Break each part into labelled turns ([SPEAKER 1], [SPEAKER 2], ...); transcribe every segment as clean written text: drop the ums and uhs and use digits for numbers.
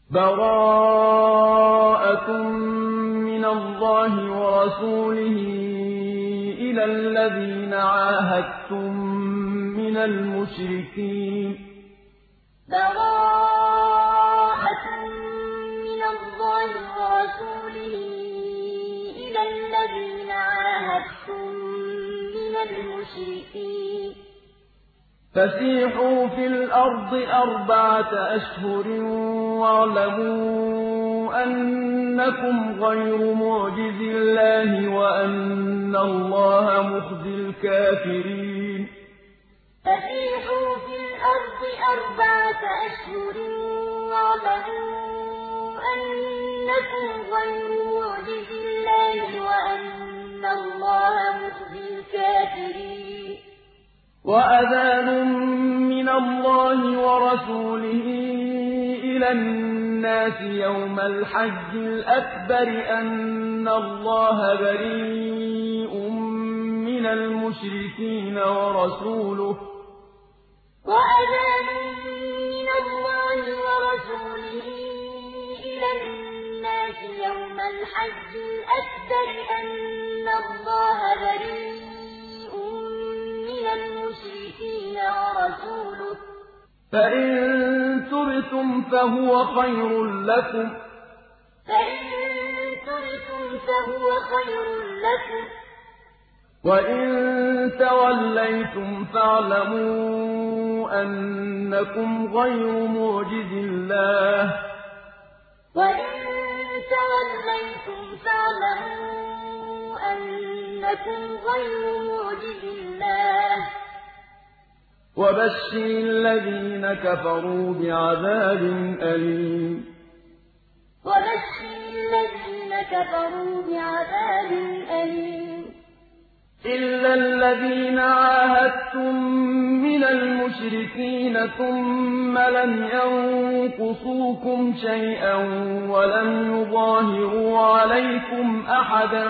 [SPEAKER 1] بَرَاءَةٌ مِّنَ اللَّهِ وَرَسُولِهِ إِلَى الَّذِينَ عَاهَدتُّم مِّنَ الْمُشْرِكِينَ
[SPEAKER 2] بَرَاءَةٌ مِّنَ اللَّهِ وَرَسُولِهِ إِلَى الَّذِينَ عَاهَدتُّم مِّنَ الْمُشْرِكِينَ
[SPEAKER 1] فَسِيحُوا فِي الْأَرْضِ أَرْبَعَةَ أَشْهُرٍ وَاعْلَمُوا أَنَّكُمْ غَيْرُ مُعْجِزِي اللَّهِ وَأَنَّ اللَّهَ مُخْزِي الْكَافِرِينَ
[SPEAKER 2] فَسِيحُوا فِي الْأَرْضِ أَرْبَعَةَ أَشْهُرٍ وَاعْلَمُوا أَنَّكُمْ غَيْرُ مُعْجِزِي اللَّهِ وَأَنَّ اللَّهَ مُخْزِي الْكَافِرِينَ
[SPEAKER 1] وَأَذَانٌ مِّنَ اللَّهِ وَرَسُولِهِ إِلَى النَّاسِ يَوْمَ الْحَجِّ الْأَكْبَرِ أَنَّ اللَّهَ بَرِيءٌ مِّنَ الْمُشْرِكِينَ وَرَسُولُهُ
[SPEAKER 2] وَأَذَانٌ مِّنَ اللَّهِ وَرَسُولِهِ إِلَى النَّاسِ يَوْمَ الْحَجِّ الْأَكْبَرِ أَنَّ اللَّهَ بَرِيءٌ مِّنَ الْمُشْرِكِينَ وَرَسُولُهُ ۚ
[SPEAKER 1] فَإِن تُبْتُمْ فَهُوَ خَيْرٌ لَّكُمْ ۖ وَإِن تَوَلَّيْتُمْ فَاعْلَمُوا أَنَّكُمْ غَيْرُ مُعْجِزِي اللَّهِ ۗ وَبَشِّرِ الَّذِينَ كَفَرُوا بِعَذَابٍ أَلِيمٍ
[SPEAKER 2] وَبَشِّرِ الَّذِينَ كَفَرُوا بِعَذَابٍ أَلِيمٍ
[SPEAKER 1] إِلَّا الَّذِينَ عَاهَدتُّم مِّنَ الْمُشْرِكِينَ ثُمَّ لَمْ يَنقُصُوكُمْ شَيْئًا وَلَمْ يُظَاهِرُوا عَلَيْكُمْ أَحَدًا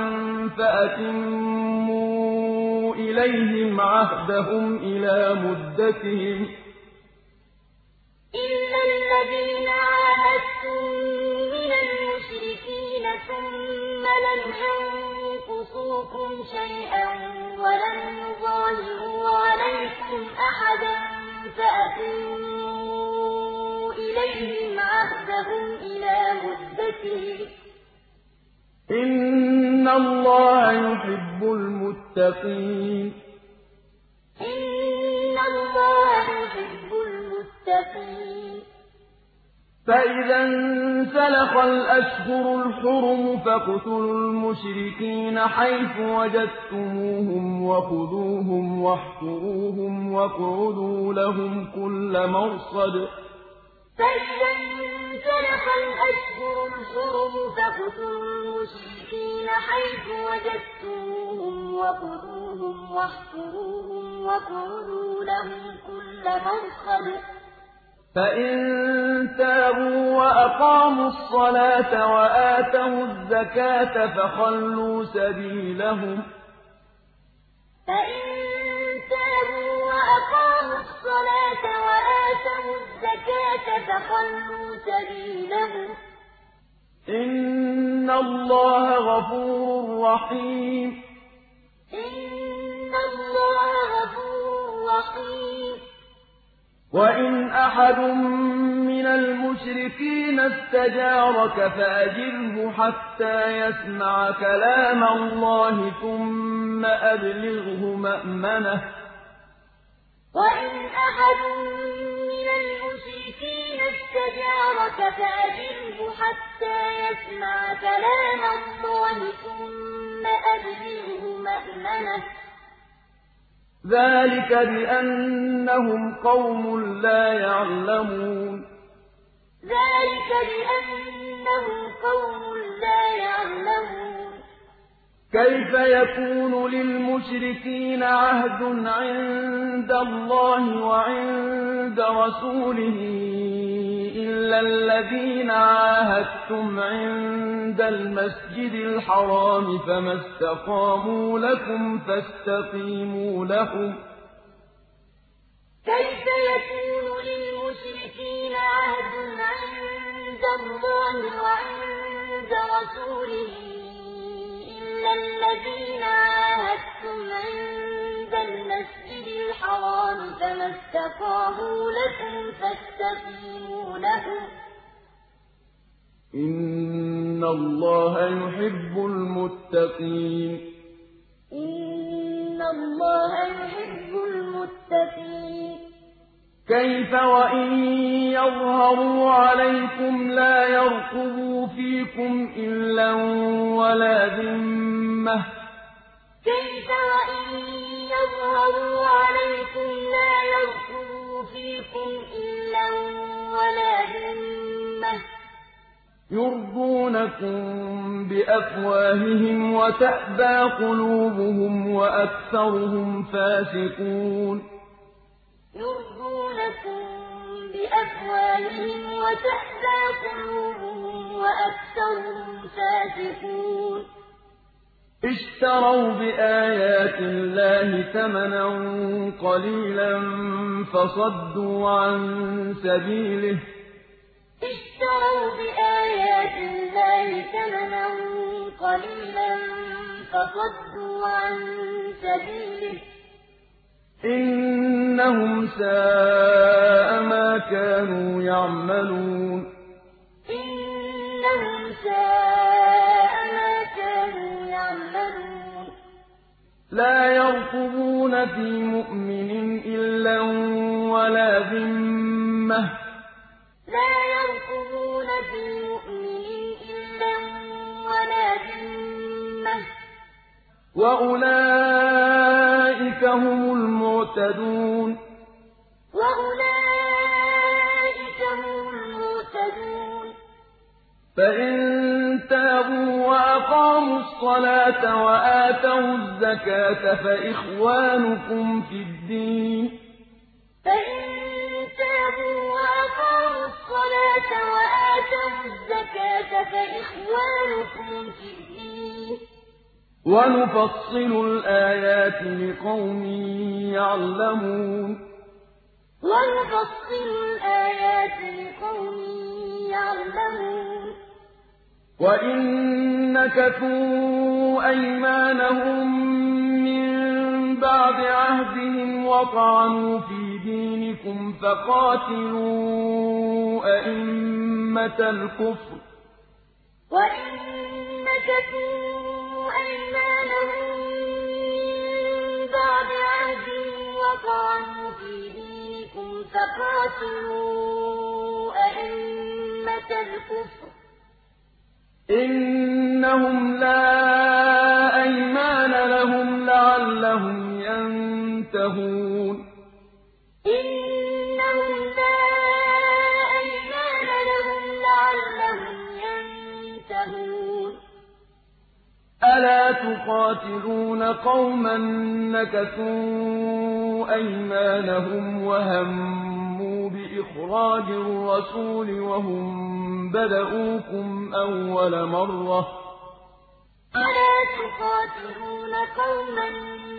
[SPEAKER 1] فَأَتِمُّوا إِلَيْهِمْ عَهْدَهُمْ إِلَىٰ مُدَّتِهِمْ ۚ
[SPEAKER 2] إِلَّا الَّذِينَ عَاهَدتُّم مِّنَ الْمُشْرِكِينَ ثُمَّ لَمْ يَنقُصُوكُمْ شَيْئًا وَلَمْ يُظَاهِرُوا عَلَيْكُمْ أَحَدًا فَأَتِمُّوا إِلَيْهِمْ عَهْدَهُمْ إِلَىٰ مُدَّتِهِمْ ۚ
[SPEAKER 1] إِنَّ اللَّهَ يُحِبُّ الْمُتَّقِينَ فَإِذَا انسَلَخَ الْأَشْهُرُ الْحُرُمُ فَاقْتُلُوا الْمُشْرِكِينَ حَيْثُ وَجَدتُّمُوهُمْ وَخُذُوهُمْ وَاحْصُرُوهُمْ وَاقْعُدُوا لَهُمْ كُلَّ مَرْصَدٍ
[SPEAKER 2] فَإِذَا انسَلَخَ الْأَشْهُرُ الْحُرُمُ فَاقْتُلُوا الْمُشْرِكِينَ حَيْثُ وَجَدتُّمُوهُمْ وَخُذُوهُمْ وَاحْصُرُوهُمْ وَاقْعُدُوا لَهُمْ كُلَّ مَرْصَدٍ
[SPEAKER 1] فَإِن تَابُوا وَأَقَامُوا الصَّلَاةَ وَآتَوُا الزَّكَاةَ فَخَلُّوا سَبِيلَهُمْ ۚ
[SPEAKER 2] فَإِن تَابُوا وَأَقَامُوا الصَّلَاةَ وَآتَوُا الزَّكَاةَ فَخَلُّوا سَبِيلَهُمْ ۚ
[SPEAKER 1] إِنَّ اللَّهَ غَفُورٌ رَّحِيمٌ وَإِنْ أَحَدٌ مِّنَ الْمُشْرِكِينَ اسْتَجَارَكَ فَأَجِرْهُ حَتَّىٰ يَسْمَعَ كَلَامَ اللَّهِ ثُمَّ أَبْلِغْهُ مَأْمَنَهُ ۚ
[SPEAKER 2] وَإِنْ أَحَدٌ مِّنَ الْمُشْرِكِينَ اسْتَجَارَكَ فَأَجِرْهُ حَتَّىٰ يَسْمَعَ كَلَامَ اللَّهِ ثُمَّ أَبْلِغْهُ مَأْمَنَهُ ۚ
[SPEAKER 1] ذَٰلِكَ بِأَنَّهُمْ قَوْمٌ لَّا يَعْلَمُونَ كَيْفَ يَكُونُ لِلْمُشْرِكِينَ عَهْدٌ عِندَ اللَّهِ وَعِندَ رَسُولِهِ إِلَّا الَّذِينَ عَاهَدتُّمْ عِندَ الْمَسْجِدِ الْحَرَامِ فَمَا اسْتَقَامُوا لَكُمْ فَاسْتَقِيمُوا لَهُمْ ۚ
[SPEAKER 2] كَيْفَ يَكُونُ لِلْمُشْرِكِينَ عَهْدٌ عِندَ اللَّهِ وَعِندَ رَسُولِهِ إِلَّا الَّذِينَ عَاهَدتُّمْ عِندَ الْمَسْجِدِ الْحَرَامِ فَمَا اسْتَقَامُوا لَكُمْ فَاسْتَقِيمُوا لَهُمْ ۚ
[SPEAKER 1] إِنَّ اللَّهَ يُحِبُّ الْمُتَّقِينَ.
[SPEAKER 2] إِنَّ اللَّهَ يُحِبُّ الْمُتَّقِينَ.
[SPEAKER 1] كيف وإن يظهروا عليكم لا يرقبوا فيكم إلا ولا ذمة.
[SPEAKER 2] كيف وإن يظهروا عليكم لا يرقبوا فيكم إلا ولا ذمة.
[SPEAKER 1] يرضونكم بأفواههم وتأبى قلوبهم وأكثرهم فاسقون.
[SPEAKER 2] يرضونكم بأفواههم وتأبى قلوبهم وأكثرهم فاسقون.
[SPEAKER 1] اشتروا بآيات الله ثمنا قليلا فصدوا عن سبيله.
[SPEAKER 2] اشتروا بآيات الله ثمنا قليلا فصدوا عن سبيله.
[SPEAKER 1] إنهم ساء ما كانوا يعملون.
[SPEAKER 2] إنهم ساء ما كانوا يعملون.
[SPEAKER 1] لا يرقبون في مؤمن إلا ولا ذمة.
[SPEAKER 2] لا يرقبون في مؤمن إلا ولا ذمة.
[SPEAKER 1] وأولئك هم المعتدون.
[SPEAKER 2] وأولئك هم المعتدون.
[SPEAKER 1] فإن تابوا وأقاموا الصلاة وآتوا الزكاة فإخوانكم في الدين.
[SPEAKER 2] فإن تابوا وأقاموا الصلاة وآتوا الزكاة فإخوانكم في الدين.
[SPEAKER 1] ونفصل الآيات لقوم يعلمون.
[SPEAKER 2] ونفصل الآيات لقوم يعلمون.
[SPEAKER 1] وإن نكثوا أيمانهم من بعد عهدهم وطعنوا في دينكم فقاتلوا أئمة الكفر.
[SPEAKER 2] وإن نكثوا أيمانهم من بعد عهدهم وطعنوا في دينكم فقاتلوا أئمة الكفر.
[SPEAKER 1] إنهم لا أيمان لهم لعلهم ينتهون.
[SPEAKER 2] إنهم لا أيمان لهم لعلهم ينتهون.
[SPEAKER 1] ألا تقاتلون قوما نكثوا أيمانهم وهموا بإخراج الرسول وهم بدؤوكم أول مرة.
[SPEAKER 2] ألا تقاتلون قوما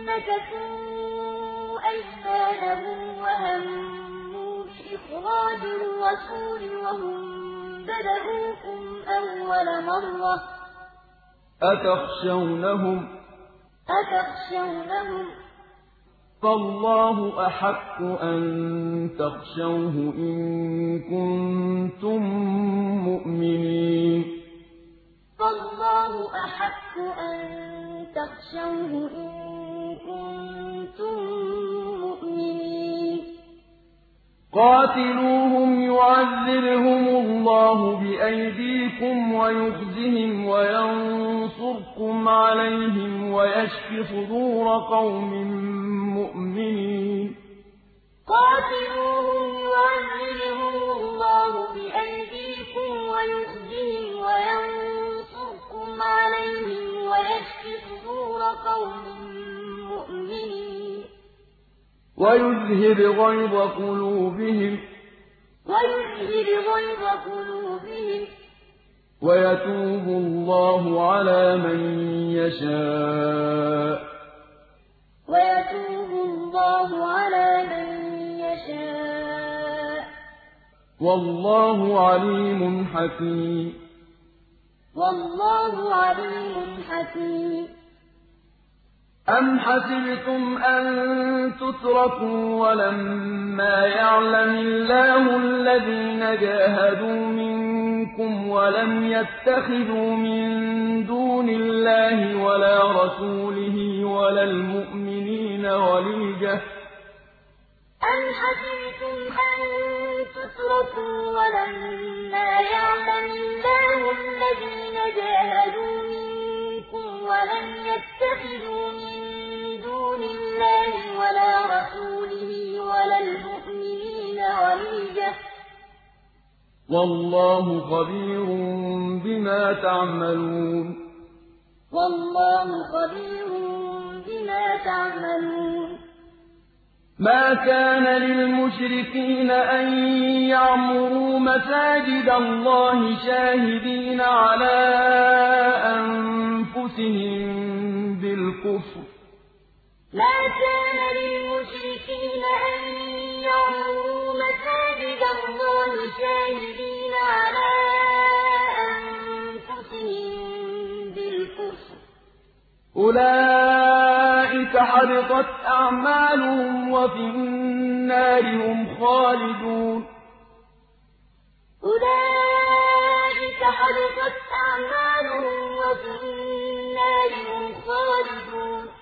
[SPEAKER 2] نكثوا أيمانهم وهموا بإخراج الرسول وهم بدؤوكم أول مرة.
[SPEAKER 1] أتخشونهم فالله أحق أن تخشوه إن كنتم مؤمنين.
[SPEAKER 2] فالله أحق أن تخشوه إن كنتم مؤمنين.
[SPEAKER 1] قاتلوهم يعذبهم الله بأيديكم ويخزهم وينصركم عليهم ويشف صدور قوم مؤمنين.
[SPEAKER 2] قاتلوهم يعذبهم الله بأيديكم ويخزهم وينصركم عليهم ويشف صدور قوم مؤمنين.
[SPEAKER 1] ويذهب غيظ قلوبهم ويتوب الله على من يشاء. والله عليم حكيم.
[SPEAKER 2] والله عليم حكيم.
[SPEAKER 1] أم حسبتم أن تتركوا ولما يعلم الله الذين جاهدوا منكم ولم يتخذوا من دون الله ولا رسوله ولا المؤمنين وليجة؟
[SPEAKER 2] أم حسبتم أن تتركوا ولما يعلم الله الذين جاهدوا منكم ولم يتخذوا من دون الله ولا رسوله ولا المؤمنين وليجة؟
[SPEAKER 1] والله خبير بما تعملون.
[SPEAKER 2] والله خبير بما تعملون.
[SPEAKER 1] ما كان للمشركين أن يعمروا مساجد الله شاهدين على أنفسهم بالكفر.
[SPEAKER 2] ما كان للمشركين أن يعمروا مساجد الله شاهدين على أنفسهم بالكفر.
[SPEAKER 1] أولئك حبطت أعمالهم وفي النار هم خالدون.
[SPEAKER 2] أولئك حبطت أعمالهم وفي النار هم خالدون.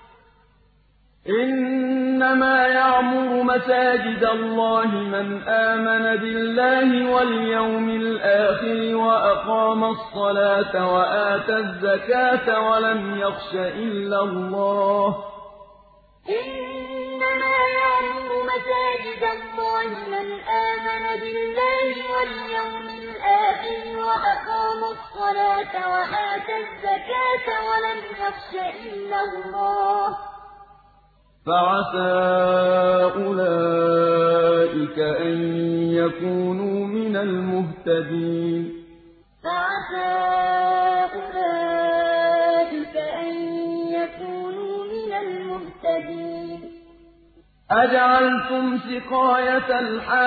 [SPEAKER 1] إنما يعمر مساجد الله من آمن بالله واليوم الآخر وأقام الصلاة وآتى الزكاة ولم يخش إلا الله.
[SPEAKER 2] إنما يعمر مساجد الله من آمن بالله واليوم الآخر وأقام الصلاة وآتى الزكاة ولم يخش إلا الله.
[SPEAKER 1] فعسى أولئك أن يكونوا من المهتدين.
[SPEAKER 2] فعسى أولئك أن يكونوا من المهتدين.
[SPEAKER 1] أجعلتم سقاية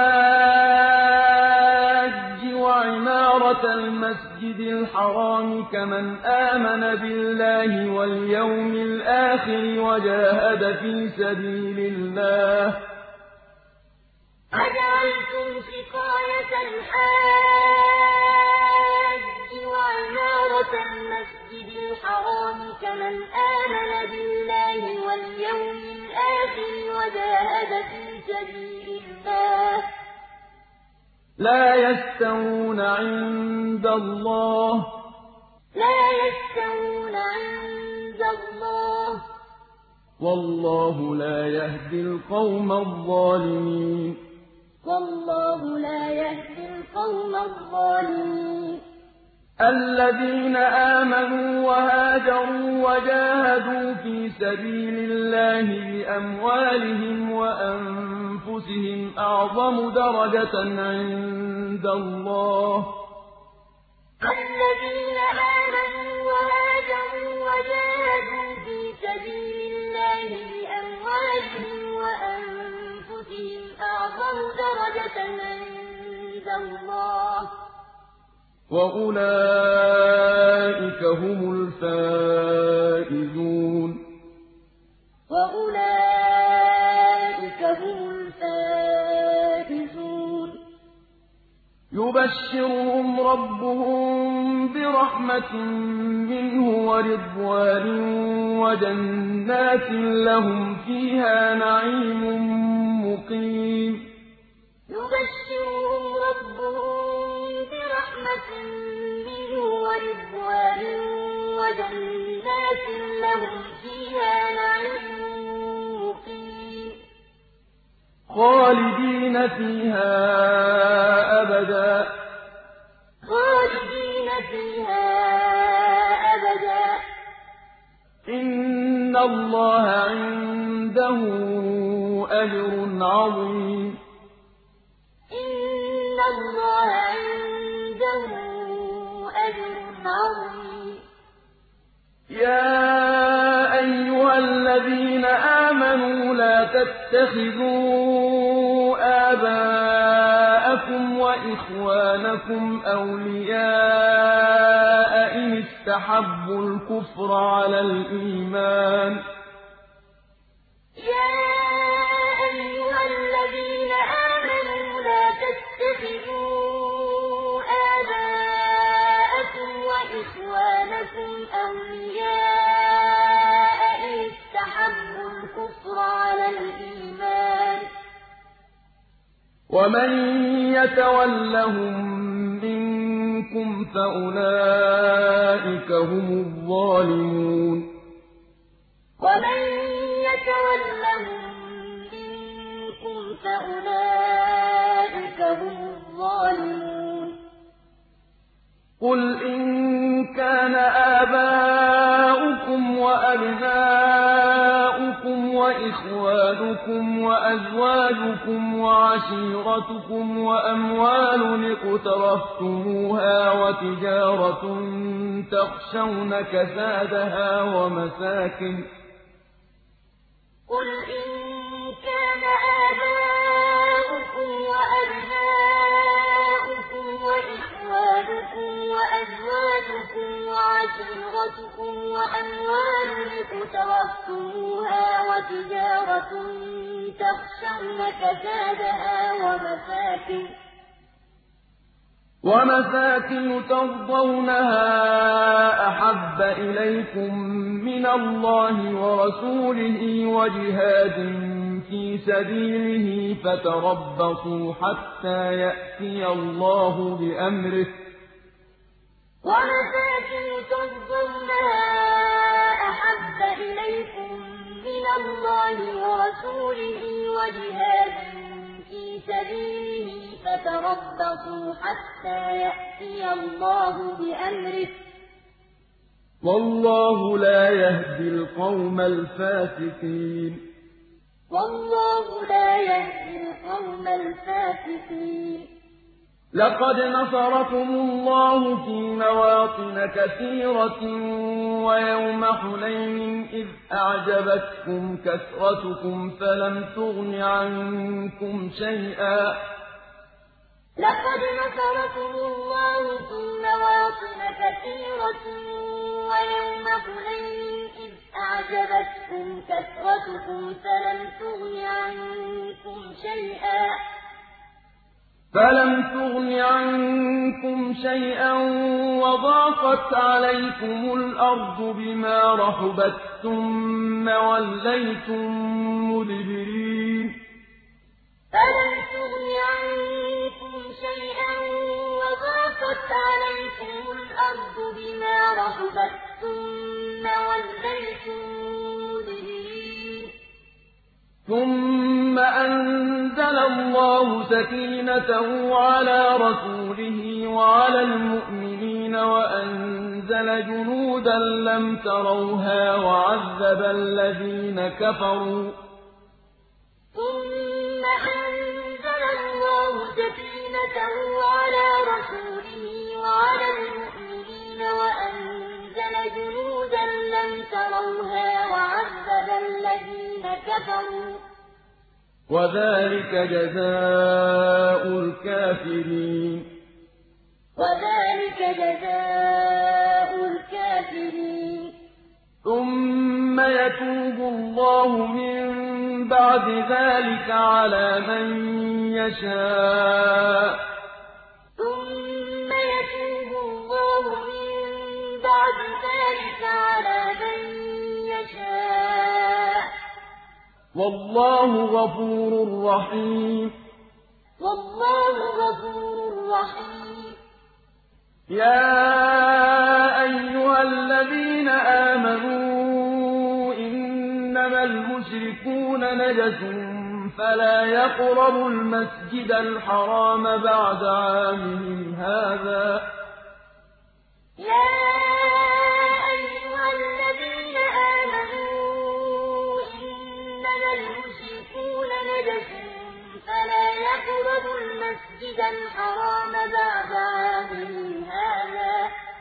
[SPEAKER 1] الحاج وعمارة المسجد الحرام كمن آمن بالله واليوم الآخر وجاهد في سبيل الله.
[SPEAKER 2] أجعلتم سقاية الحاج وعمارة المسجد الحرام كمن آمن بالله واليوم الآخر وجاهد في سبيل الله.
[SPEAKER 1] لا يستوون عند الله.
[SPEAKER 2] لا يستوون عند الله.
[SPEAKER 1] والله لا يهدي القوم الظالمين.
[SPEAKER 2] والله لا يهدي القوم الظالمين.
[SPEAKER 1] الذين آمنوا وهاجروا وجاهدوا في سبيل الله بأموالهم وأنفسهم أعظم درجة عند الله.
[SPEAKER 2] الذين آمنوا وهاجروا وجاهدوا في سبيل الله بأموالهم وأنفسهم أعظم درجة عند الله.
[SPEAKER 1] وأولئك هم الفائزون.
[SPEAKER 2] وأولئك هم الفائزون.
[SPEAKER 1] يبشرهم ربهم برحمة منه ورضوان وجنات لهم فيها نعيم مقيم.
[SPEAKER 2] يبشرهم ربهم برحمة منه ورضوان وجنات لهم فيها نعيم مقيم.
[SPEAKER 1] خالدين فيها أبدا.
[SPEAKER 2] خالدين فيها أبدا.
[SPEAKER 1] إن الله عنده أجر عظيم.
[SPEAKER 2] إن الله عنده أجر عظيم.
[SPEAKER 1] يا أيها الذين آمنوا لا تتخذوا آباءكم أبناءكم وإخوانكم أولياء إن استحبوا الكفر على الإيمان
[SPEAKER 2] يا أيها الذين آمنوا لا تتخذوا آباءكم وإخوانكم أولياء إن استحبوا الكفر على الإيمان
[SPEAKER 1] ومن يتولهم منكم فأولئك هم الظالمون
[SPEAKER 2] ومن يتولهم منكم فأولئك هم الظالمون
[SPEAKER 1] قل إن كان آباؤكم وأبناؤكم وإخوانكم وأزواجكم وعشيرتكم وأموال اقترفتموها وتجارة تخشون كسادها
[SPEAKER 2] قل إن كان آباؤكم وأبناؤكم وإخوانكم وأزواجكم وعشيرتكم وأموال اقترفتموها وتجارة تخشون كسادها
[SPEAKER 1] ومساكن ترضونها أحب إليكم من الله ورسوله وجهاد في سبيله فتربصوا حتى يأتي الله بأمره
[SPEAKER 2] ومساكن ترضونها أحب إليكم من الله ورسوله وجهاد في سبيله فتربصوا حتى يأتي الله بأمره
[SPEAKER 1] والله لا يهدي القوم الفاسقين لقد نصركم الله في مواطن كثيرة ويوم حنين إذ أعجبتكم كثرتكم فلم تغن عنكم شيئا
[SPEAKER 2] لقد نصركم الله في مواطن كثيرة ويوم حنين إذ أعجبتكم كثرتكم
[SPEAKER 1] فلم تغن عنكم شيئا وضاقت عليكم الأرض بما رحبت ثم وليتم مدبرين
[SPEAKER 2] فلم تغن عنكم شيئا وضاقت عليكم الأرض بما رحبت ثم وليتم مدبرين
[SPEAKER 1] ثم أنزل الله سكينته على رسوله وعلى المؤمنين وأنزل جنودا لم تروها وعذب الذين كفروا
[SPEAKER 2] ثم أنزل الله سكينته على رسوله وعلى المؤمنين وأنزل جنودا لم تروها وعذب الذين كفروا
[SPEAKER 1] وذلك جزاء الكافرين ثم يتوب الله من بعد ذلك على من يشاء والله غفور رحيم يا أيها الذين آمنوا إنما المشركون نجس فلا يقربوا المسجد الحرام بعد عامهم هذا
[SPEAKER 2] فلا يقربوا المسجد الحرام بعد عامهم هذا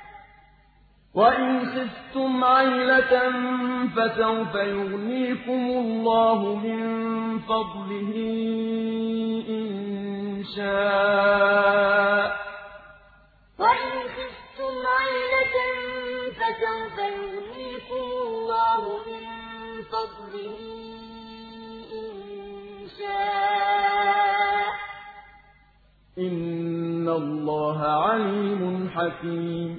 [SPEAKER 1] وإن خفتم عيلة فسوف يغنيكم الله من فضله إن شاء
[SPEAKER 2] وإن خفتم عيلة فسوف يغنيكم الله من فضله إن شاء
[SPEAKER 1] إن الله عليم حكيم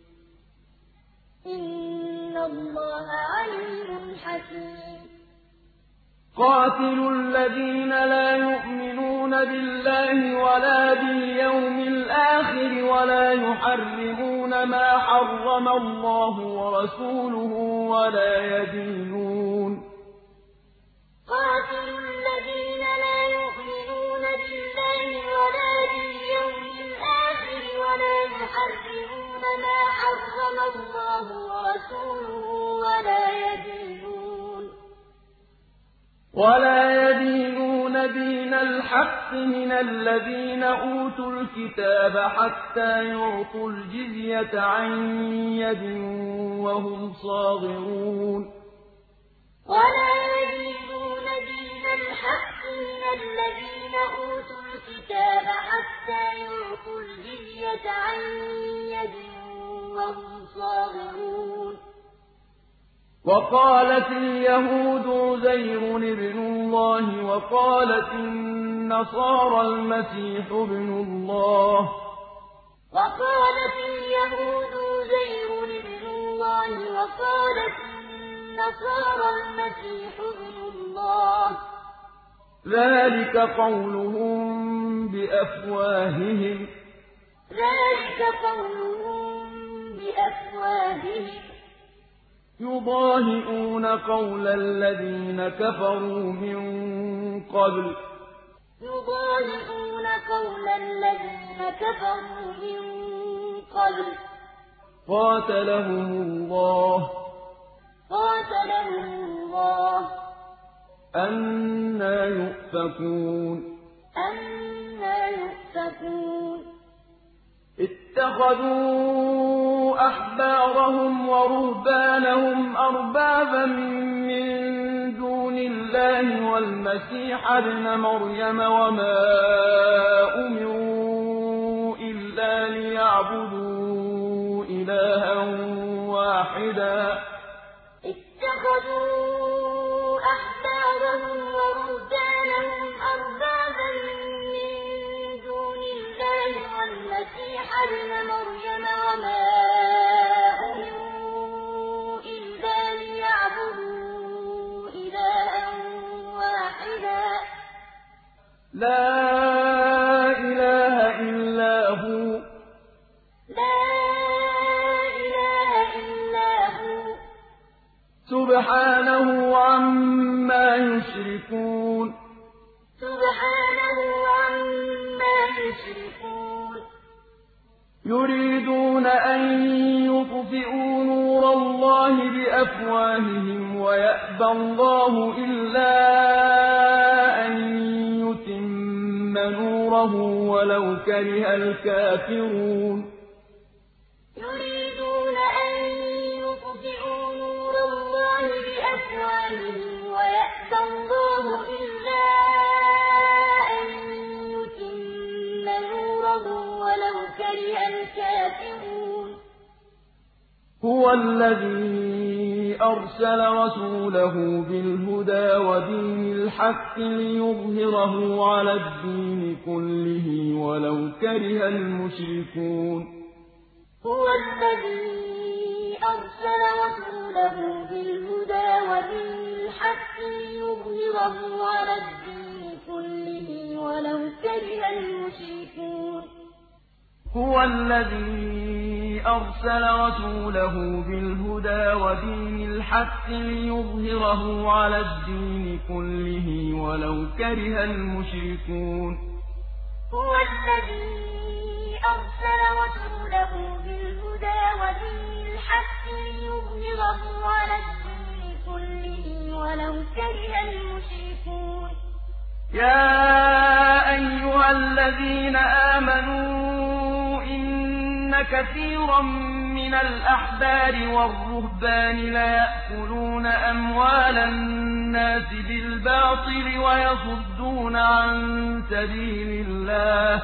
[SPEAKER 2] إن الله عليم حكيم
[SPEAKER 1] قاتلوا الذين لا يؤمنون بالله ولا باليوم الآخر ولا يحرمون ما حرم الله ورسوله
[SPEAKER 2] قاتلوا الذين لا يؤمنون بالله ولا باليوم الآخر ولا يحرمون ما حرم الله ورسوله
[SPEAKER 1] ولا يدينون دين الحق من الذين أوتوا الكتاب حتى يعطوا الجزية عن يد وهم صاغرون
[SPEAKER 2] ولا يدينون دين الحق من الذين أوتوا الكتاب حتى يعطوا الجزية عن يد وهم صاغرون
[SPEAKER 1] وقالت اليهود عزير ابن الله وقالت النصارى المسيح ابن الله
[SPEAKER 2] وقالت اليهود عزير ابن الله وقالت النصارى المسيح ابن الله
[SPEAKER 1] ذلك قولهم بأفواههم يضاهئون قول الذين كفروا من قبل قاتلهم الله أنى يؤفكون اتخذوا أحبارهم ورهبانهم أربابا من دون الله والمسيح ابن مريم وما أمروا إلا ليعبدوا إلها واحدا
[SPEAKER 2] اتخذوا أحبارهم ورهبانهم أربابا من دون الله والمسيح ابن مريم وما أمروا إلا ليعبدوا إلها واحدا
[SPEAKER 1] لا إله إلا هو سبحانه عما يشركون يريدون أن يطفئوا نور الله بأفواههم ويأبى الله إلا أن يتم نوره ولو كره الكافرون
[SPEAKER 2] يريدون أن يطفئوا نور الله بأفواههم ويأبى الله إلا أن يتم نوره ولو كره الكافرون
[SPEAKER 1] هو الذي أرسل رسوله بالهدى ودين الحق ليظهره على الدين كله ولو كره المشركون
[SPEAKER 2] هو الذي أرسل رسوله بالهدى ودين الحق ليظهره على الدين كله ولو كره المشركون
[SPEAKER 1] هو الذي أرسل رسوله بالهدى ودين الحق ليظهره على الدين كله ولو كره المشركون
[SPEAKER 2] هو الذي أرسل رسوله بالهدى ودين الحق ليظهره على الدين كله ولو كره المشركون يا
[SPEAKER 1] أيها الذين آمنوا إن كثيرا من الأحبار والرهبان ليأكلون أموال الناس بالباطل ويصدون عن سبيل الله.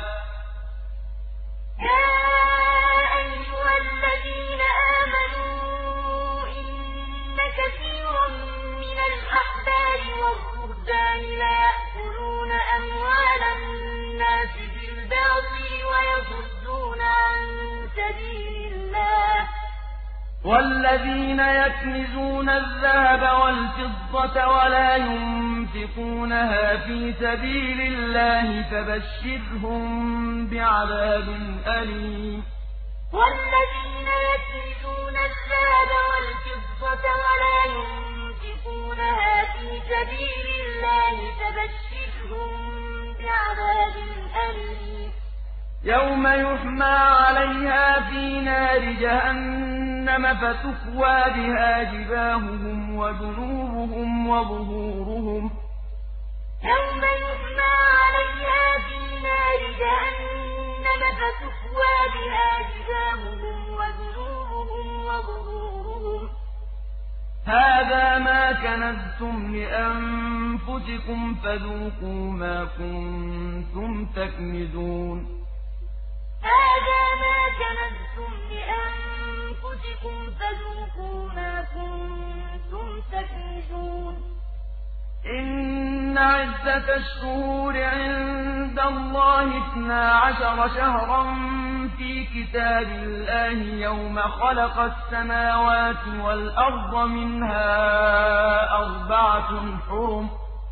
[SPEAKER 2] يا أيها الذين آمنوا إن كثيرا من الأحبار والرهبان ليأكلون أموال الناس بالباطل ويصدون عن سبيل الله.
[SPEAKER 1] والذين يكنزون الذهب والفضة ولا ينفقونها في سبيل الله فبشرهم بعذاب أليم.
[SPEAKER 2] والذين يكنزون الذهب والفضة ولا ينفقونها في سبيل الله فبشرهم بعذاب أليم.
[SPEAKER 1] يوم يحمى عليها في نار جهنم فتكوى بها جباههم وجنوبهم وظهورهم.
[SPEAKER 2] يوم يحمى عليها في نار جهنم فتكوى بها جباههم وجنوبهم وظهورهم.
[SPEAKER 1] هذا ما كنزتم لأنفسكم فذوقوا ما كنتم تكنزون.
[SPEAKER 2] هذا ما كنزتم لأنفسكم فذوقوا ما كنتم تكنزون.
[SPEAKER 1] إن عدة الشهور عند الله 12 شهرا في كتاب الله يوم خلق السماوات والأرض منها 4 حرم.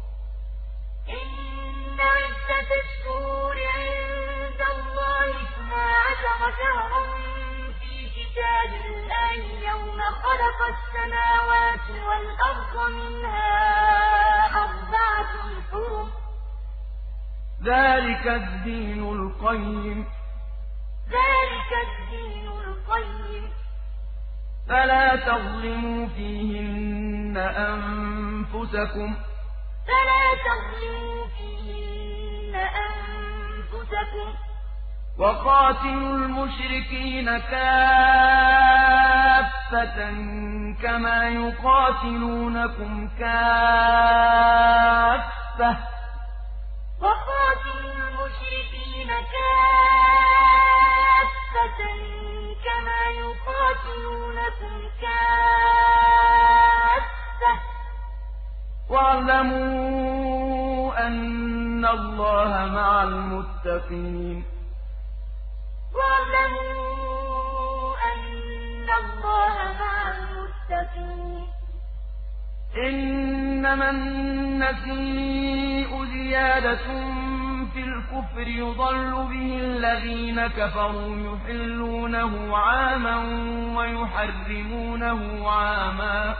[SPEAKER 2] إن عدة الشهور عند الله 12 شهرا في كتاب الله يوم خلق السماوات والأرض منها 4 حرم.
[SPEAKER 1] ذلك الدين القيم.
[SPEAKER 2] ذلك الدين القيم.
[SPEAKER 1] فلا تظلموا فيهن أنفسكم.
[SPEAKER 2] فلا تظلموا فيهن أنفسكم.
[SPEAKER 1] وقاتلوا المشركين كافة كما يقاتلونكم كافة.
[SPEAKER 2] وقاتلوا المشركين كافة كما يقاتلونكم كافة.
[SPEAKER 1] واعلموا أن الله مع المتقين.
[SPEAKER 2] واعلموا أن الله مع المتقين.
[SPEAKER 1] إنما النسيء زيادة في الكفر يضل به الذين كفروا يحلونه عاما ويحرمونه عاما.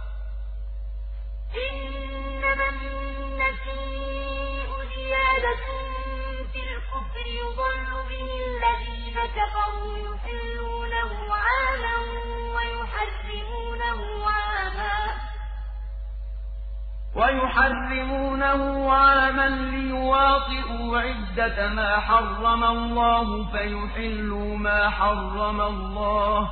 [SPEAKER 2] إنما النسيء زيادة في الكفر يضل به الذين كفروا يحلونه عاما
[SPEAKER 1] ويحرمونه عاما ليواطئوا عدة ما حرم الله فيحلوا ما حرم الله.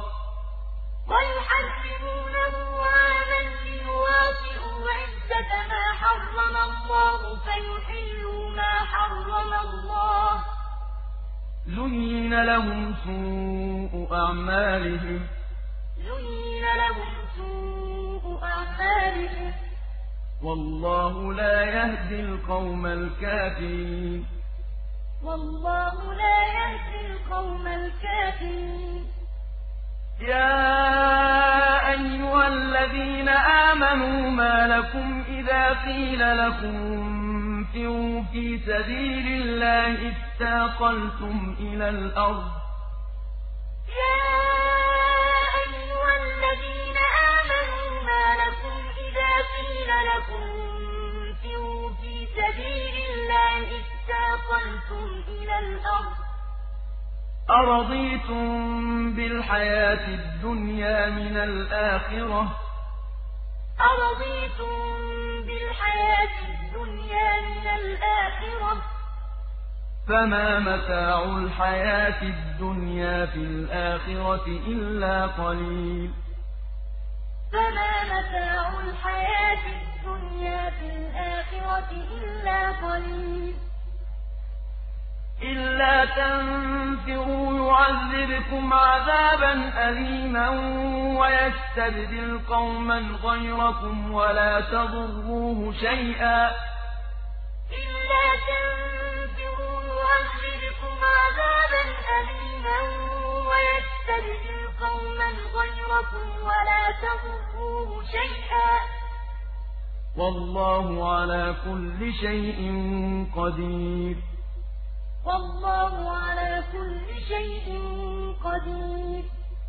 [SPEAKER 2] ويحرمونه عاما ليواطئوا عدة ما حرم الله فيحلوا ما حرم الله.
[SPEAKER 1] زين لهم سوء أعمالهم.
[SPEAKER 2] زين لهم سوء أعمالهم.
[SPEAKER 1] والله لا يهدي القوم الكافرين.
[SPEAKER 2] والله لا يهدي القوم الكافرين.
[SPEAKER 1] يا أيها الذين آمنوا ما لكم إذا قيل لكم انفروا في سبيل الله اثاقلتم إلى الأرض.
[SPEAKER 2] يا أيها الذين آمنوا ما لكم إذا قيل لكم انفروا في سبيل الله اثاقلتم إلى الأرض.
[SPEAKER 1] أرضيتم بالحياة الدنيا من الآخرة.
[SPEAKER 2] أرضيتم بالحياة الدنيا من الآخرة.
[SPEAKER 1] فما متاع الحياة الدنيا في الآخرة إلا قليل
[SPEAKER 2] فما متاع الحياة الدنيا في الآخرة إلا قليل
[SPEAKER 1] إلا تنفروا يعذبكم عذابا أليما ويستبدل قوما غيركم ولا تضروه شيئا
[SPEAKER 2] إلا تنفروا يعذبكم عذابا أليما ويستبدل قوما غيركم ولا تضروه شيئا
[SPEAKER 1] والله على كل شيء قدير
[SPEAKER 2] والله على كل شيء قدير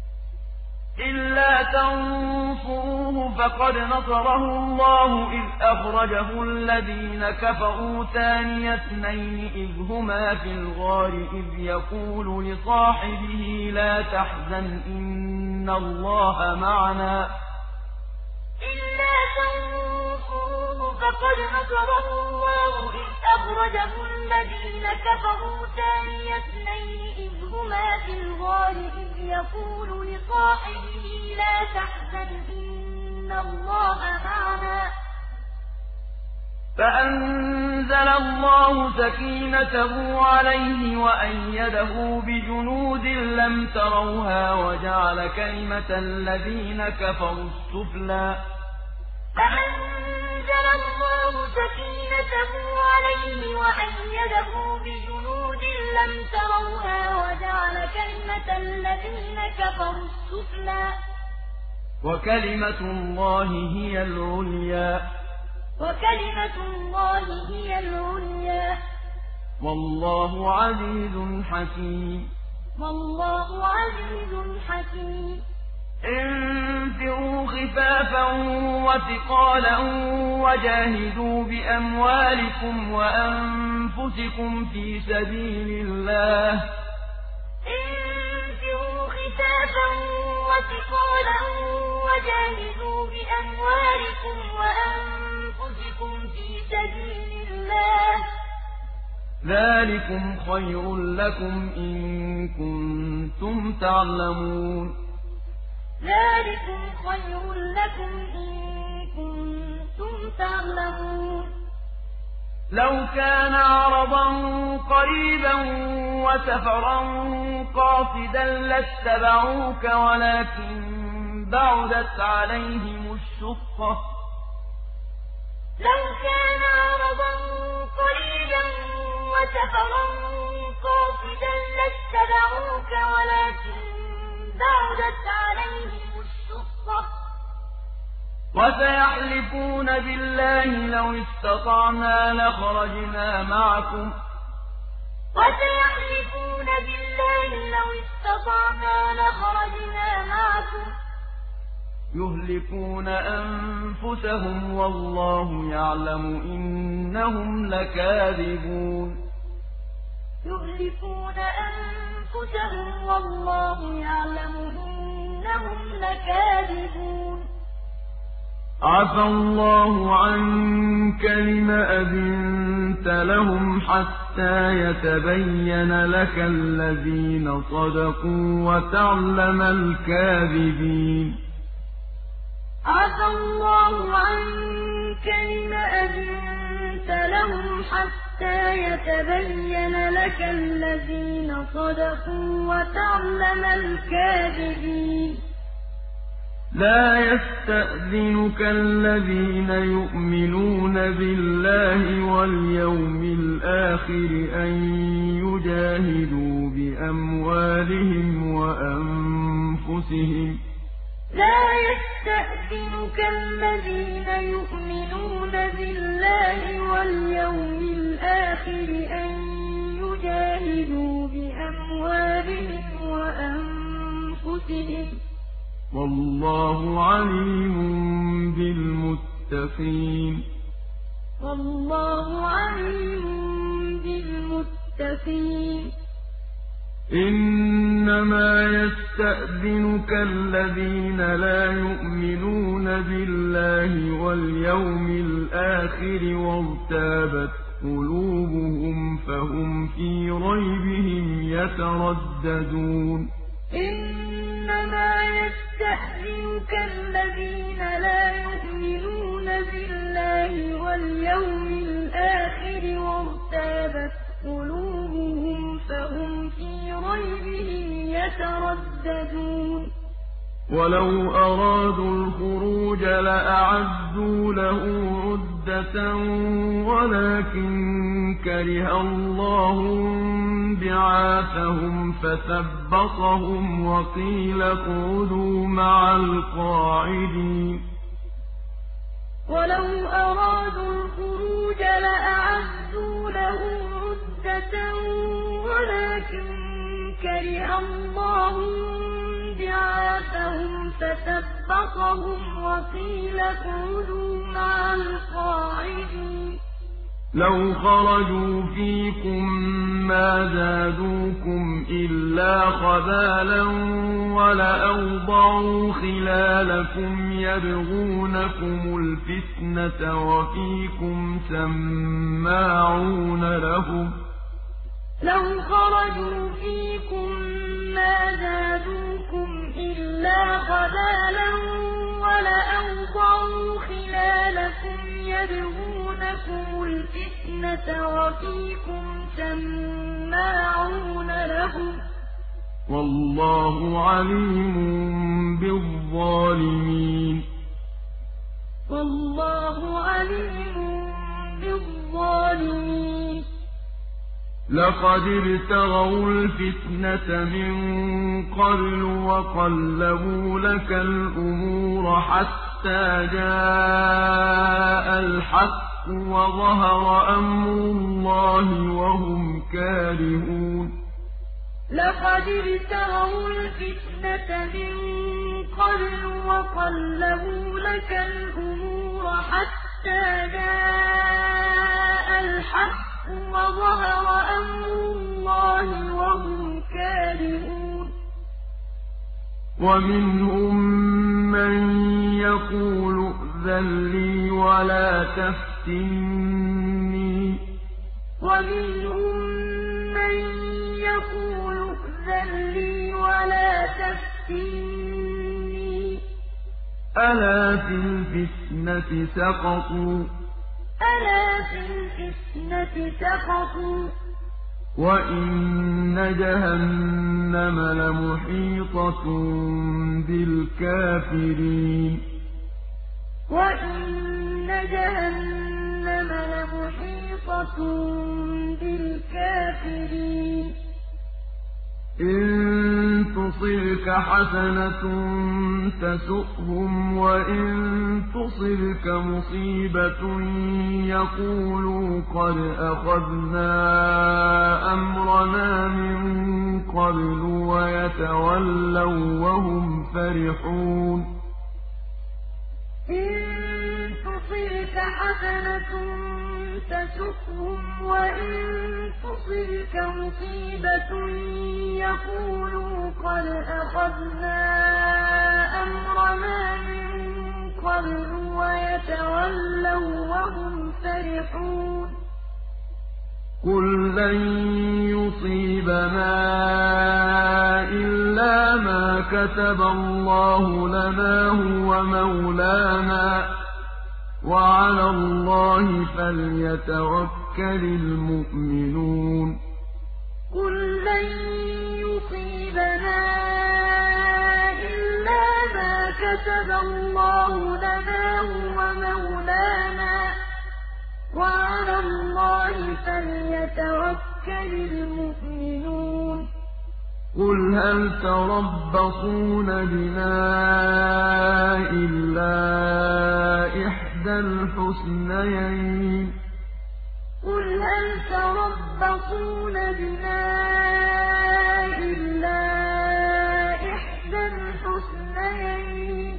[SPEAKER 1] إلا تنصروه فقد نصره الله إذ أخرجه الذين كفروا ثاني اثنين إذ هما في الغار إذ يقول لصاحبه لا تحزن إن الله معنا
[SPEAKER 2] إلا تنصروه فقد نصره الله إذ أخرجه الذين كفروا ثاني اثنين إذ هما في الغار إذ يقول لصاحبه لا تحزن إن الله معنا
[SPEAKER 1] فأنزل الله سكينته عليه وأيده بجنود لم تروها وجعل كلمة الذين كفروا السفلى
[SPEAKER 2] فأنزل الله سكينته عليه وأيده بجنود لم تروها وجعل كلمة الذين كفروا السفلى
[SPEAKER 1] وكلمة الله هي العليا
[SPEAKER 2] وكلمة الله هي العليا
[SPEAKER 1] والله عزيز حكيم
[SPEAKER 2] والله عزيز حكيم
[SPEAKER 1] انفروا خفافا وثقالا وجاهدوا بأموالكم وأنفسكم في سبيل الله
[SPEAKER 2] انفروا خفافا وثقالا وجاهدوا بأموالكم وأنفسكم في سبيل الله
[SPEAKER 1] ذلكم خير لكم إن كنتم تعلمون
[SPEAKER 2] ذلكم خير لكم إن كنتم تعلمون
[SPEAKER 1] لو كان عرضا قريبا وسفرا قاصدا لاتبعوك ولكن بعدت عليهم الشقة
[SPEAKER 2] لو كان عرضا قريبا وسفرا قاصدا لاتبعوك ولكن بعدت عليهم الشقة
[SPEAKER 1] وسيحلفون بالله لو استطعنا لخرجنا معكم
[SPEAKER 2] وسيحلفون بالله لو استطعنا لخرجنا معكم
[SPEAKER 1] يهلكون أنفسهم والله يعلم إنهم لكاذبون
[SPEAKER 2] يهلكون أنفسهم والله يعلم إنهم لكاذبون
[SPEAKER 1] عفى الله عنك لما أذنت لهم حتى يتبين لك الذين صدقوا وتعلم الكاذبين
[SPEAKER 2] عفى الله عنك لما أذنت لهم حتى يتبين لك الذين صدقوا وتعلم الكاذبين
[SPEAKER 1] لا يستأذنك الذين يؤمنون بالله واليوم الآخر أن يجاهدوا بأموالهم وأنفسهم
[SPEAKER 2] لا يستأذنك الذين يؤمنون بالله واليوم الآخر أن يجاهدوا بأموالهم وأنفسهم
[SPEAKER 1] والله عليم بالمتقين
[SPEAKER 2] والله عليم بالمتقين
[SPEAKER 1] إنما يستأذنك الذين لا يؤمنون بالله واليوم الآخر وارتابت قلوبهم فهم في ريبهم يترددون
[SPEAKER 2] إنما يستهزئك الذين لا يؤمنون بالله واليوم الآخر وارتابت قلوبهم فهم في ريبهم يترددون
[SPEAKER 1] ولو أرادوا الخروج لأعدوا له عدة ولكن كره الله بعاثهم فثبطهم وقيل اقعدوا مع القاعدين
[SPEAKER 2] ولو أرادوا الخروج لأعدوا له عدة ولكن كره الله بعاثهم فثبطهم وقيل اقعدوا مع القاعدين
[SPEAKER 1] لو خرجوا فيكم ما زادوكم إلا خبالا ولأوضعوا خلالكم يبغونكم الفتنة وفيكم سماعون لهم
[SPEAKER 2] لو خرجوا فيكم ما زادوكم إلا خبالا ولأوضعوا خلالكم يبغونكم الفتنة وفيكم سماعون لهم
[SPEAKER 1] والله عليم بالظالمين
[SPEAKER 2] والله عليم بالظالمين
[SPEAKER 1] لقد ابتغوا الفتنة من قبل وقلبوا لك الأمور حتى جاء الحق وظهر أمر الله وهم كارهون
[SPEAKER 2] لقد ابتغوا الفتنة من قبل وقلبوا لك الأمور حتى جاء الحق وظهر أمر الله وهم كارهون
[SPEAKER 1] ومنهم من يقول ائذن لي ولا تفتني
[SPEAKER 2] ومنهم من يقول ائذن لي ولا تفتني
[SPEAKER 1] ألا في الفتنة سقطوا
[SPEAKER 2] ألا في الفتنة سقطوا
[SPEAKER 1] وإن جهنم لمحيطة بالكافرين
[SPEAKER 2] وإن جهنم لمحيطة بالكافرين
[SPEAKER 1] إن تصبك حسنة تسؤهم وإن تصبك مصيبة يقولوا قد أخذنا أمرنا من قبل ويتولوا وهم فرحون
[SPEAKER 2] إن تصبك حسنة تسؤهم وإن تصبك مصيبة يقولوا قد أخذنا أمرنا من قبل ويتولوا وهم فرحون
[SPEAKER 1] قل لن يصيبنا إلا ما كتب الله لنا هو مولانا وعلى الله فليتوكل المؤمنون
[SPEAKER 2] قل لن يصيبنا إلا ما كتب الله لنا هو مولانا وعلى الله فليتوكل المؤمنون
[SPEAKER 1] قل هل تربصون بنا إلا إحدى الحسنيين
[SPEAKER 2] قل هل تربصون بنا إلا إحدى الحسنيين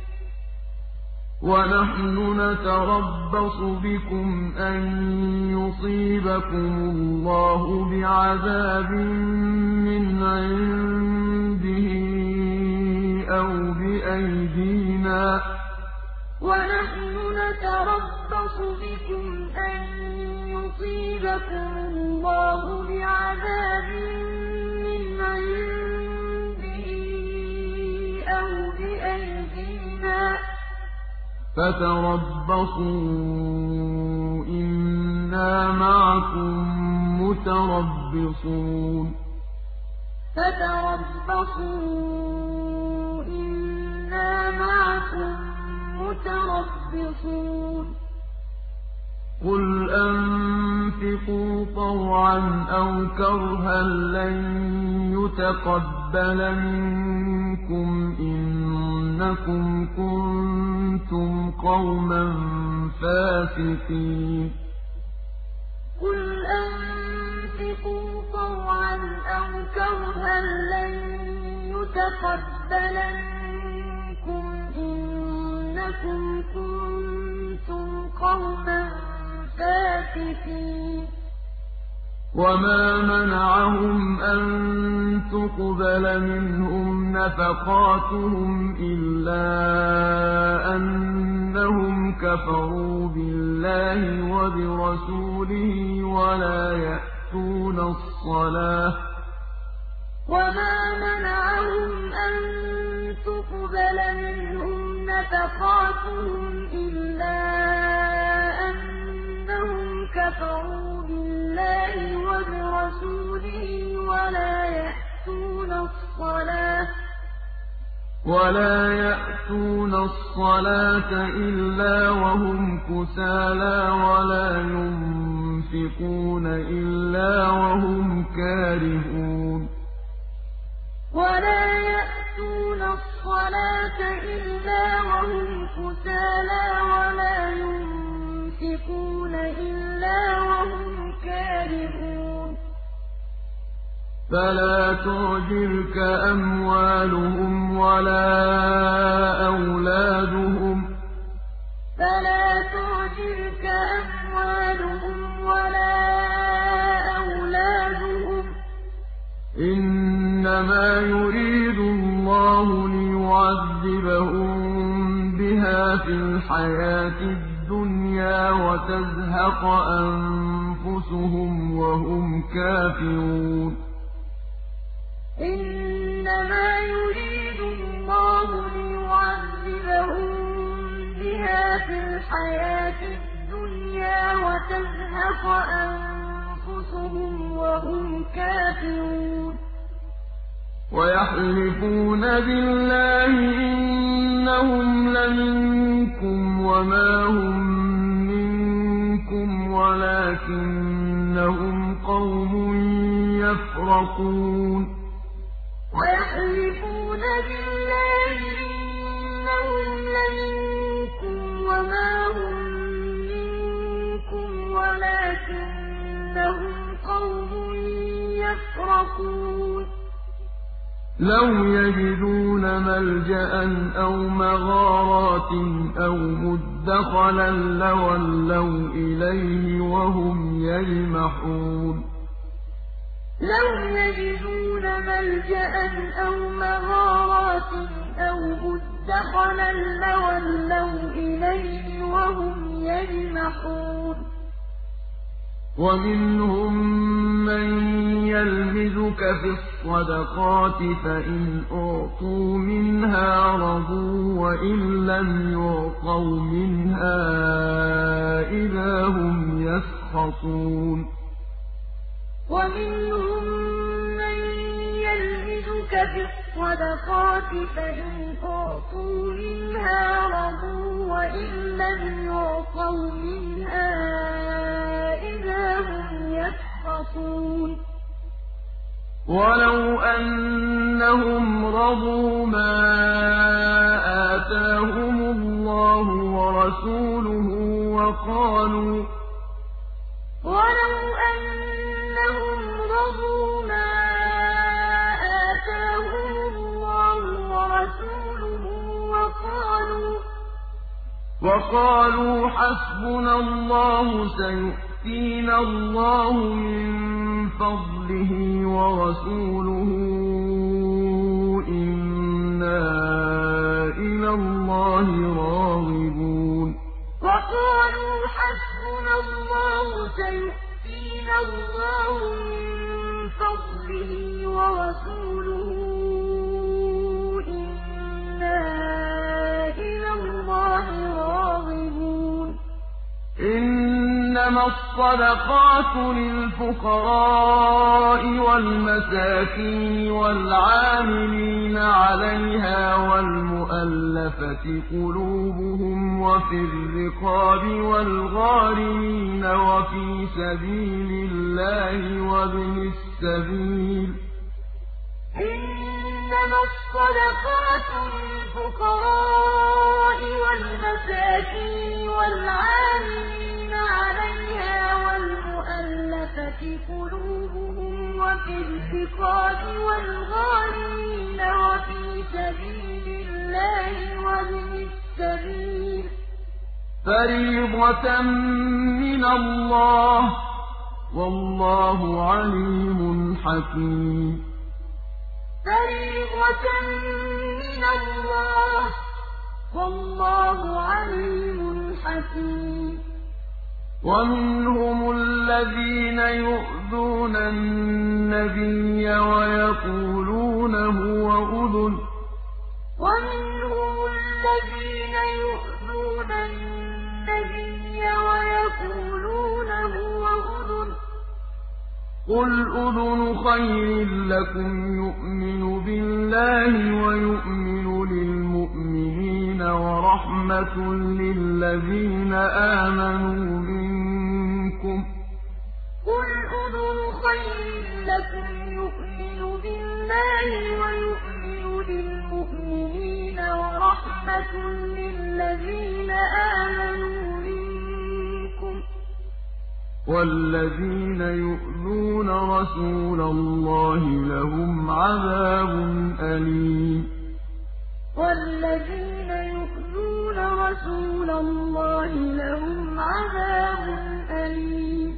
[SPEAKER 1] ونحن نتربص بكم أن يصيبكم الله بعذاب من عنده أو بأيدينا
[SPEAKER 2] ونحن نتربص بكم أن يُصِيبَكُمُ اللَّهُ بِعَذَابٍ مِّنْ عِندِهِ أَوْ بِأَيْدِينَا
[SPEAKER 1] فَتَرَبَّصُوا إِنَّا مَعَكُم مُّتَرَبِّصُونَ
[SPEAKER 2] فَتَرَبَّصُوا إِنَّا مَعَكُم مُّتَرَبِّصُونَ
[SPEAKER 1] قُلْ أَنفِقُوا طَوْعًا أَوْ كَرْهًا لَّن يُتَقَبَّلَ مِنكُمْ إِنَّكُمْ كُنتُمْ قَوْمًا فَاسِقِينَ
[SPEAKER 2] قُلْ أَنفِقُوا طَوْعًا أَوْ كَرْهًا لَّن يُتَقَبَّلَ مِنكُمْ إِنَّكُمْ كُنتُمْ قَوْمًا فَاسِقِينَ
[SPEAKER 1] وَمَا مَنَعَهُمْ أَن تُقْبَلَ مِنْهُمْ نَفَقَاتُهُمْ إِلَّا أَنَّهُمْ كَفَرُوا بِاللَّهِ وَبِرَسُولِهِ
[SPEAKER 2] وَمَا مَنَعَهُمْ أَن تُقْبَلَ مِنْهُمْ نَفَقَاتُهُمْ إِلَّا أَنَّهُمْ كَفَرُوا بِاللَّهِ وَبِرَسُولِهِ
[SPEAKER 1] وَلَا يَأْتُونَ الصَّلَاةَ إِلَّا وَهُمْ كُسَالَىٰ وَلَا يُنفِقُونَ إِلَّا وَهُمْ كَارِهُونَ
[SPEAKER 2] وَلَا يَأْتُونَ الصَّلَاةَ إِلَّا وَهُمْ كُسَالَىٰ وَلَا يُنفِقُونَ إِلَّا وَهُمْ كَارِهُونَ
[SPEAKER 1] فَلَا تُعْجِبْكَ أَمْوَالُهُمْ وَلَا أَوْلَادُهُمْ ۚ إِنَّمَا يُرِيدُ اللَّهُ لِيُعَذِّبَهُم بِهَا فِي الْحَيَاةِ الدُّنْيَا وَتَزْهَقَ أَنفُسُهُمْ وَهُمْ كَافِرُونَ
[SPEAKER 2] إِنَّمَا يُرِيدُ اللَّهُ لِيُعَذِّبَهُم بِهَا فِي الْحَيَاةِ الدُّنْيَا وَتَزْهَقَ أَنفُسُهُمْ وَهُمْ كَافِرُونَ
[SPEAKER 1] وَيَحْلِفُونَ بِاللَّهِ إِنَّهُمْ لَمِنكُمْ وَمَا هُم مِّنكُمْ وَلَٰكِنَّهُمْ قَوْمٌ يَفْرَقُونَ
[SPEAKER 2] وَيَحْلِفُونَ بِاللَّهِ إِنَّهُمْ لَمِنكُمْ وَمَا هُم مِّنكُمْ وَلَٰكِنَّهُمْ قَوْمٌ يَفْرَقُونَ
[SPEAKER 1] لَوْ يَجِدُونَ مَلْجَأً أَوْ مَغَارَاتٍ أَوْ مُدَّخَلًا لَّوَلَّوْا إِلَيْهِ وَهُمْ يَجْمَحُونَ
[SPEAKER 2] لَوْ يَجِدُونَ مَلْجَأً أَوْ مَغَارَاتٍ أَوْ مُدَّخَلًا لَّوَلَّوْا إِلَيْهِ وَهُمْ يَجْمَحُونَ
[SPEAKER 1] وَمِنْهُم مَّن يَلْمِزُكَ فِي الصَّدَقَاتِ فَإِنْ أُعْطُوا مِنْهَا رَضُوا وَإِن لَّمْ يُعْطَوْا مِنْهَا إِذَا هُمْ يَسْخَطُونَ
[SPEAKER 2] وَمِنْهُم مَّن يَلْمِزُكَ فِي الصَّدَقَاتِ فَإِنْ أُعْطُوا مِنْهَا رَضُوا وَإِن لَّمْ يُعْطَوْا مِنْهَا إِذَا هُمْ يَسْخَطُونَ
[SPEAKER 1] وَلَوْ أَنَّهُمْ رَضُوا مَا آتَاهُمُ اللَّهُ وَرَسُولُهُ وَقَالُوا حَسْبُنَا اللَّهُ سَيُؤْتِينَا اللَّهُ مِن فَضْلِهِ وَرَسُولُهُ إِنَّا إِلَى اللَّهِ رَاغِبُونَ
[SPEAKER 2] وَقَالُوا حَسْبُنَا اللَّهُ سَيُؤْتِينَا
[SPEAKER 1] إنما الصدقات للفقراء والمساكين والعاملين عليها والمؤلفة قلوبهم وفي الرقاب والغارمين وفي سبيل الله وابن السبيل.
[SPEAKER 2] إنما الصدقات للفقراء والمساكين والعاملين عليها والمؤلفة قلوبهم وفي الرقاب والغارمين وفي سبيل الله وابن السبيل
[SPEAKER 1] فريضة من الله والله عليم حكيم.
[SPEAKER 2] فريضة من الله والله عليم حكيم.
[SPEAKER 1] ومنهم الذين يؤذون النبي ويقولون هو أذن
[SPEAKER 2] ومنهم الذين يؤذون النبي ويقولون هو أذن
[SPEAKER 1] قل أذن خير لكم يؤمن بالله ويؤمن للمؤمنين ورحمة للذين آمنوا منكم.
[SPEAKER 2] قل أذن خير لكم يؤمن بالله ويؤمن للمؤمنين ورحمة للذين آمنوا منكم.
[SPEAKER 1] والذين يؤذون رسول الله لهم عذاب أليم.
[SPEAKER 2] والذين يؤذون رسول الله لهم عذاب أليم.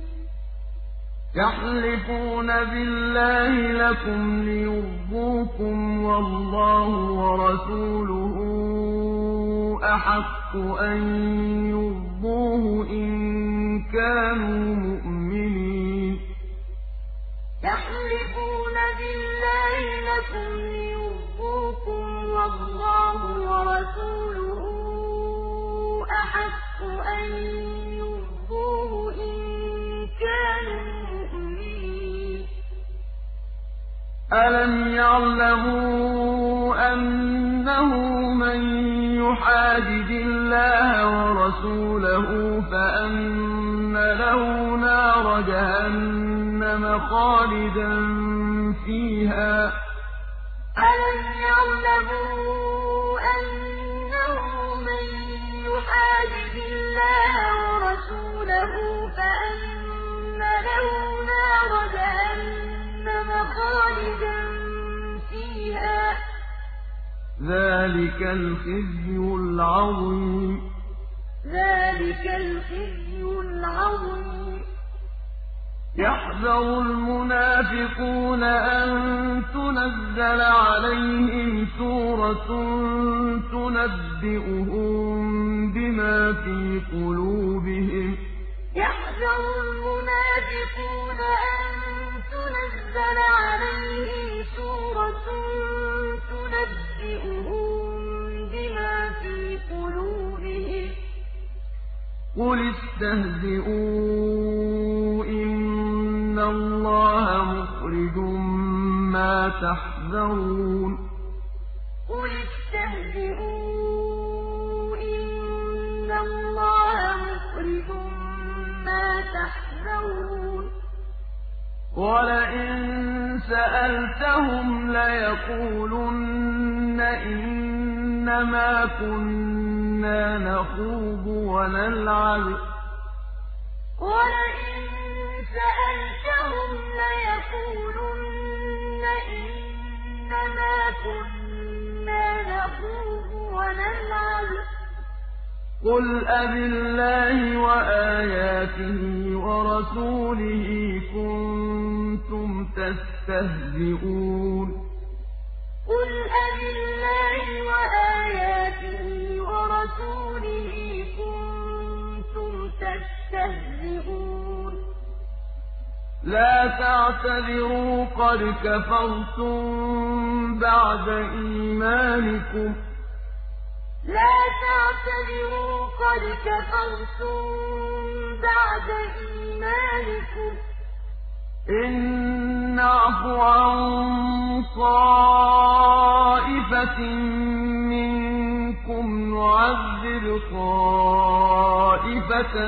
[SPEAKER 1] يحلفون بالله لكم ليرضوكم والله ورسوله أحق أن يرضوه إن كانوا مؤمنين.
[SPEAKER 2] يحلفون بالله لكم ليرضوكم والله ورسوله أحق أن يرضوه إن كانوا مؤمنين.
[SPEAKER 1] ألم يعلموا أنه من يحادد الله ورسوله فأن له نار جهنم خالدا فيها.
[SPEAKER 2] ألم يعلموا أنه من يحادد الله ورسوله فأن له نار جهنم خالدا فيها.
[SPEAKER 1] ذلك الخزي العظيم.
[SPEAKER 2] ذلك الخزي العظيم.
[SPEAKER 1] يحذر المنافقون أن تنزل عليهم سورة تنبئهم بما في قلوبهم.
[SPEAKER 2] يحذر المنافقون أن تنزل عليهم سورة تنبئهم بما في قلوبهم.
[SPEAKER 1] قل استهزئوا إن الله مخرج ما تحذرون.
[SPEAKER 2] قل استهزئوا إن الله مخرج ما تحذرون.
[SPEAKER 1] ولئن سألتهم ليقولن إنما كنا نخوض ونلعب.
[SPEAKER 2] ولئن سألتهم ليقولن إنما كنا نخوض ونلعب.
[SPEAKER 1] قل أبالله وآياته ورسوله كنتم تستهزئون.
[SPEAKER 2] قل أبالله وآياته ورسوله كنتم تستهزئون.
[SPEAKER 1] لا تعتذروا قد كفرتم بعد إيمانكم
[SPEAKER 2] لا تعتذروا قد كفرتم بعد إيمانكم
[SPEAKER 1] إن نعف عن طائفة منكم نعذب طائفة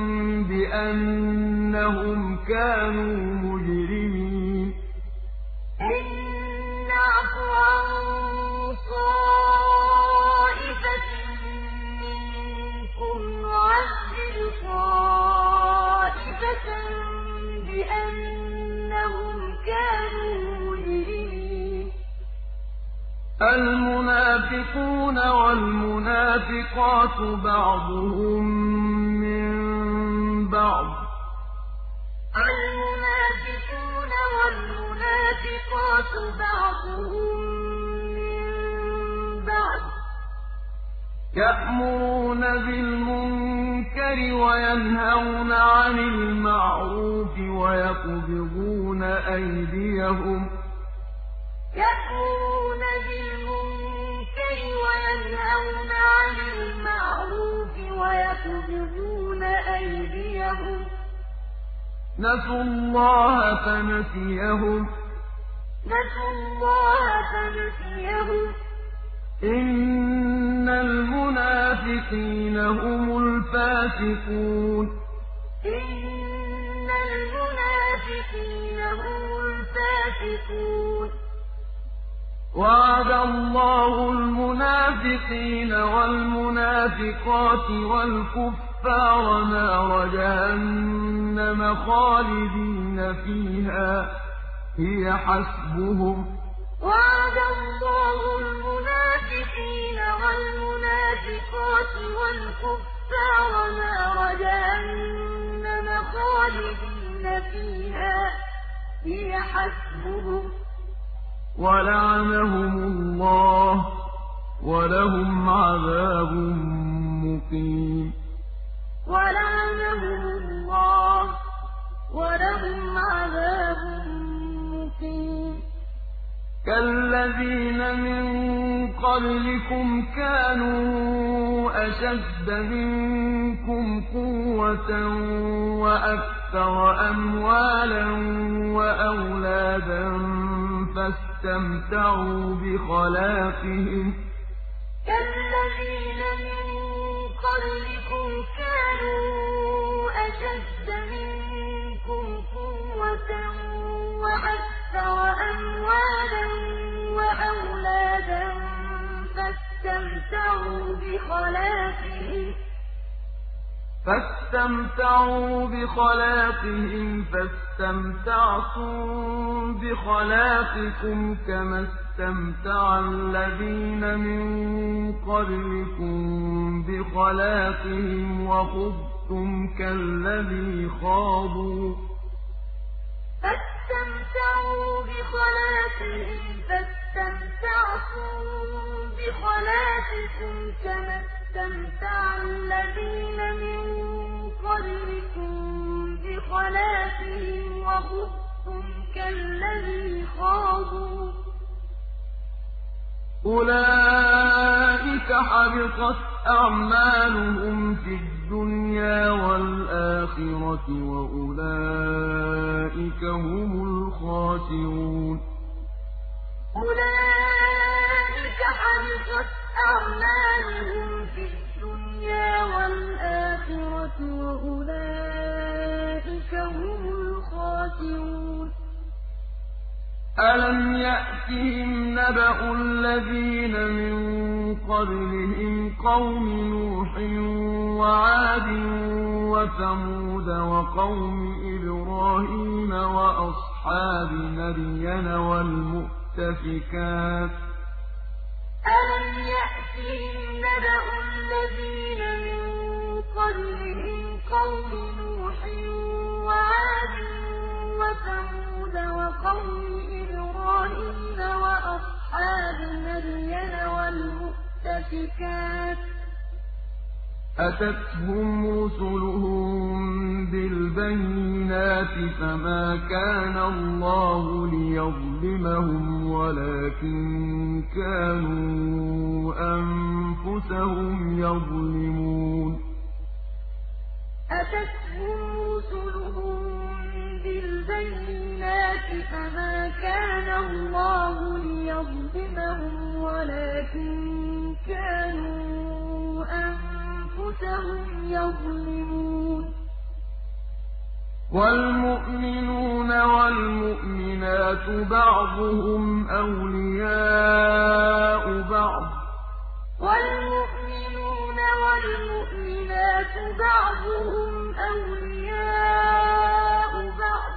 [SPEAKER 1] بأنهم كانوا مجرمين
[SPEAKER 2] إن نعف عن طائفة منكم نعذب طائفة بأنهم كانوا مجرمين
[SPEAKER 1] المنافقون والمنافقات بعضهم من بعض
[SPEAKER 2] المنافقون والمنافقات بعضهم من بعض
[SPEAKER 1] يأمرون بالمنكر وينهون عن المعروف ويقبضون أيديهم
[SPEAKER 2] يأمرون بالمنكر وينهون عن المعروف ويقبضون أيديهم
[SPEAKER 1] نسوا الله فنسيهم إن المنافقين هم الفاسقون
[SPEAKER 2] إن المنافقين هم الفاسقون
[SPEAKER 1] وعد الله المنافقين والمنافقات والكفار نار جهنم خالدين فيها هي حسبهم
[SPEAKER 2] وعد الله المنافقين والمنافقات والكفار نار جهنم خالدين فيها هي حسبهم
[SPEAKER 1] ولعنهم الله ولهم عذاب مقيم
[SPEAKER 2] ولعنهم الله ولهم عذاب مقيم
[SPEAKER 1] كالذين من قبلكم كانوا أشد منكم قوة وأكثر أموالا وأولادا فاستمتعوا بخلاقهم
[SPEAKER 2] كالذين من قبلكم كانوا أشد منكم قوة وأكثر أموالا وأولادا
[SPEAKER 1] فاستمتعوا بخلاقهم فاستمتعتم بخلاقكم كما استمتع الذين من قبلكم بخلاقهم وخضتم كالذي خاضوا
[SPEAKER 2] فاستمتعوا بخلاقهم فاستمتعتم بخلاقكم كما استمتع الذين من قبلكم بخلاقهم وخضتم كالذي خاضوا
[SPEAKER 1] أولئك حبطت أعمالهم في الدنيا والآخرة وأولئك هم الخاسرون
[SPEAKER 2] أولئك حبطت أعمالهم في الدنيا والآخرة وأولئك هم الخاسرون
[SPEAKER 1] ألم يأتهم نبأ الذين من قبلهم قوم نوح وعاد وثمود وقوم إبراهيم وأصحاب مدين والمؤتفكات
[SPEAKER 2] ألم يأتهم نبأ الذين من قبلهم قوم نوح وعاد وثمود وقوم إبراهيم وأصحاب مدين والمؤتفكات
[SPEAKER 1] أتتهم رسلهم بالبينات فما كان الله ليظلمهم ولكن كانوا أنفسهم يظلمون
[SPEAKER 2] أتتهم رسلهم بالبينات فما كان الله ليظلمهم ولكن كانوا أنفسهم يظلمون
[SPEAKER 1] والمؤمنون والمؤمنات بعضهم أولياء بعض
[SPEAKER 2] والمؤمنون والمؤمنات بعضهم أولياء بعض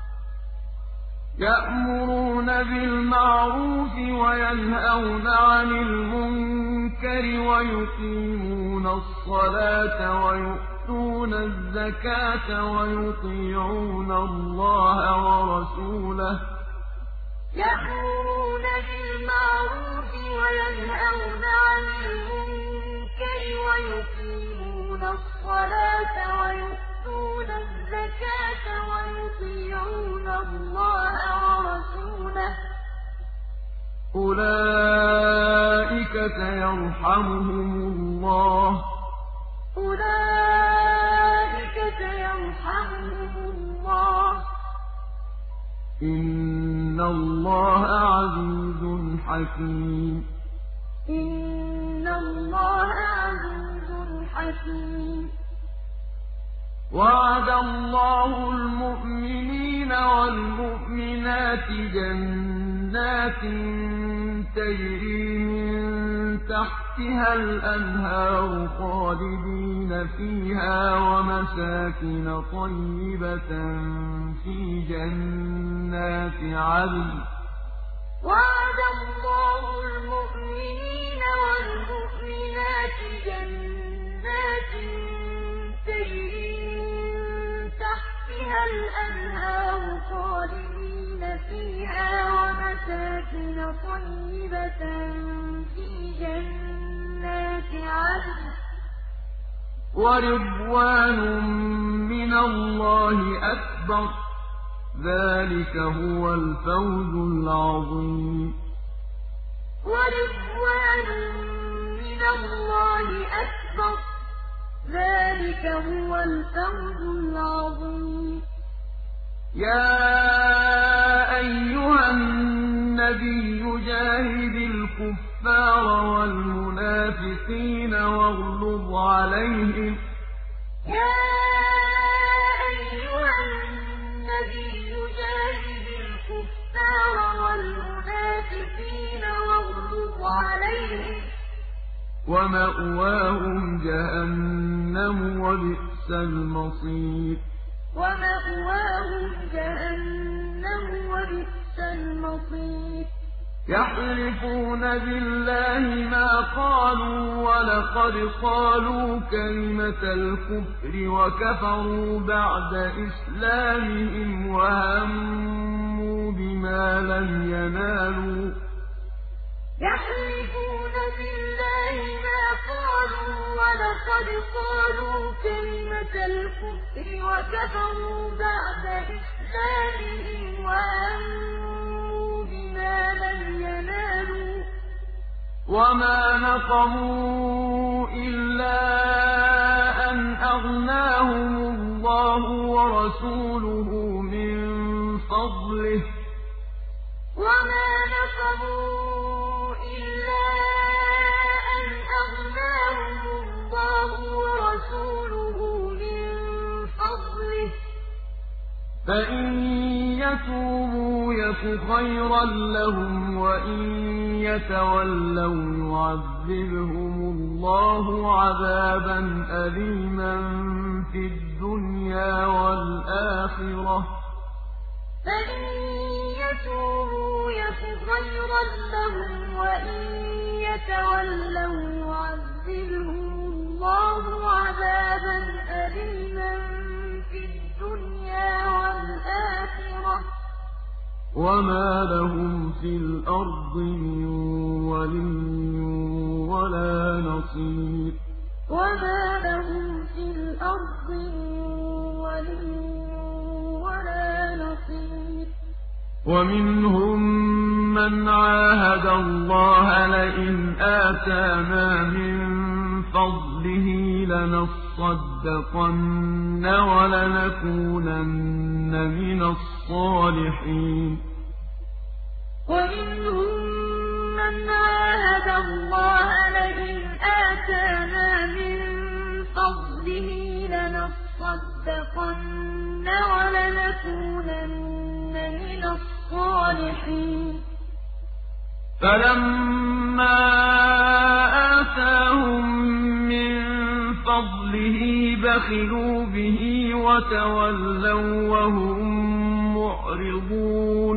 [SPEAKER 1] يأمرون بالمعروف وينهون عن المنكر ويقيمون الصلاة ويؤتون الزكاة ويطيعون الله ورسوله
[SPEAKER 2] يأمرون بالمعروف وينهون عن المنكر ويقيمون الصلاة ويؤتون الزكاة ويطيعون الله ورسوله
[SPEAKER 1] أولئك سيرحمهم الله
[SPEAKER 2] أولئك سيرحمهم الله
[SPEAKER 1] إن الله عزيز حكيم
[SPEAKER 2] إن الله عزيز حكيم
[SPEAKER 1] وعد الله المؤمنين والمؤمنات جنات تجري من تحتها الأنهار خالدين فيها ومساكن طيبة في جنات عدن
[SPEAKER 2] وعد الله المؤمنين والمؤمنات جنات تجري من تحتها الأنهار خالدين فيها ومساكن طيبة في جنات عدن
[SPEAKER 1] ورضوان من الله أكبر ذلك هو الفوز العظيم
[SPEAKER 2] ورضوان من الله أكبر ذلك هو الفوز العظيم
[SPEAKER 1] يا أيها النبي جاهد الكفار والمنافقين واغلظ عليهم
[SPEAKER 2] يا أيها النبي جاهد الكفار والمنافقين واغلظ عليهم
[SPEAKER 1] ومأواهم جهنم وبئس المصير
[SPEAKER 2] ومأواهم جهنم وبئس المصير
[SPEAKER 1] يحلفون بالله ما قالوا ولقد قالوا كلمة الكفر وكفروا بعد إسلامهم وهموا بما لم ينالوا
[SPEAKER 2] يحلفون بالله ما قالوا ولقد قالوا كلمة الكفر وكفروا بعد إسلامهم وهموا بما لم ينالوا
[SPEAKER 1] وما نقموا إلا أن أغناهم الله ورسوله من فضله
[SPEAKER 2] وما نقموا إلا أن أغناهم الله ورسوله من فضله
[SPEAKER 1] فإن يتوبوا يك خيرا لهم وإن يتولوا يعذبهم الله عذابا أليما في الدنيا والآخرة
[SPEAKER 2] فإن يتوبوا يك خيرا لهم وإن يتولوا يعذبهم الله عذابا أليما في الدنيا والآخرة
[SPEAKER 1] وما لهم في الأرض من ولي ولا نصير
[SPEAKER 2] وما لهم في الأرض من ولي ولا نصير
[SPEAKER 1] ومنهم مَّنْ عَاهَدَ اللَّهَ لَئِنْ آتَانَا مِن فَضْلِهِ لَنَصَّدَّقَنَّ وَلَنَكُونَنَّ مِنَ الصَّالِحِينَ
[SPEAKER 2] وَمِنْهُم مَّنْ عَاهَدَ اللَّهَ لَئِنْ آتَانَا مِن فَضْلِهِ لَنَصَّدَّقَنَّ وَلَنَكُونَنَّ مِنَ الصَّالِحِينَ
[SPEAKER 1] فَلَمَّا آتَاهُم مِّن فَضْلِهِ بَخِلُوا بِهِ وَتَوَلَّوا وَّهُم مُّعْرِضُونَ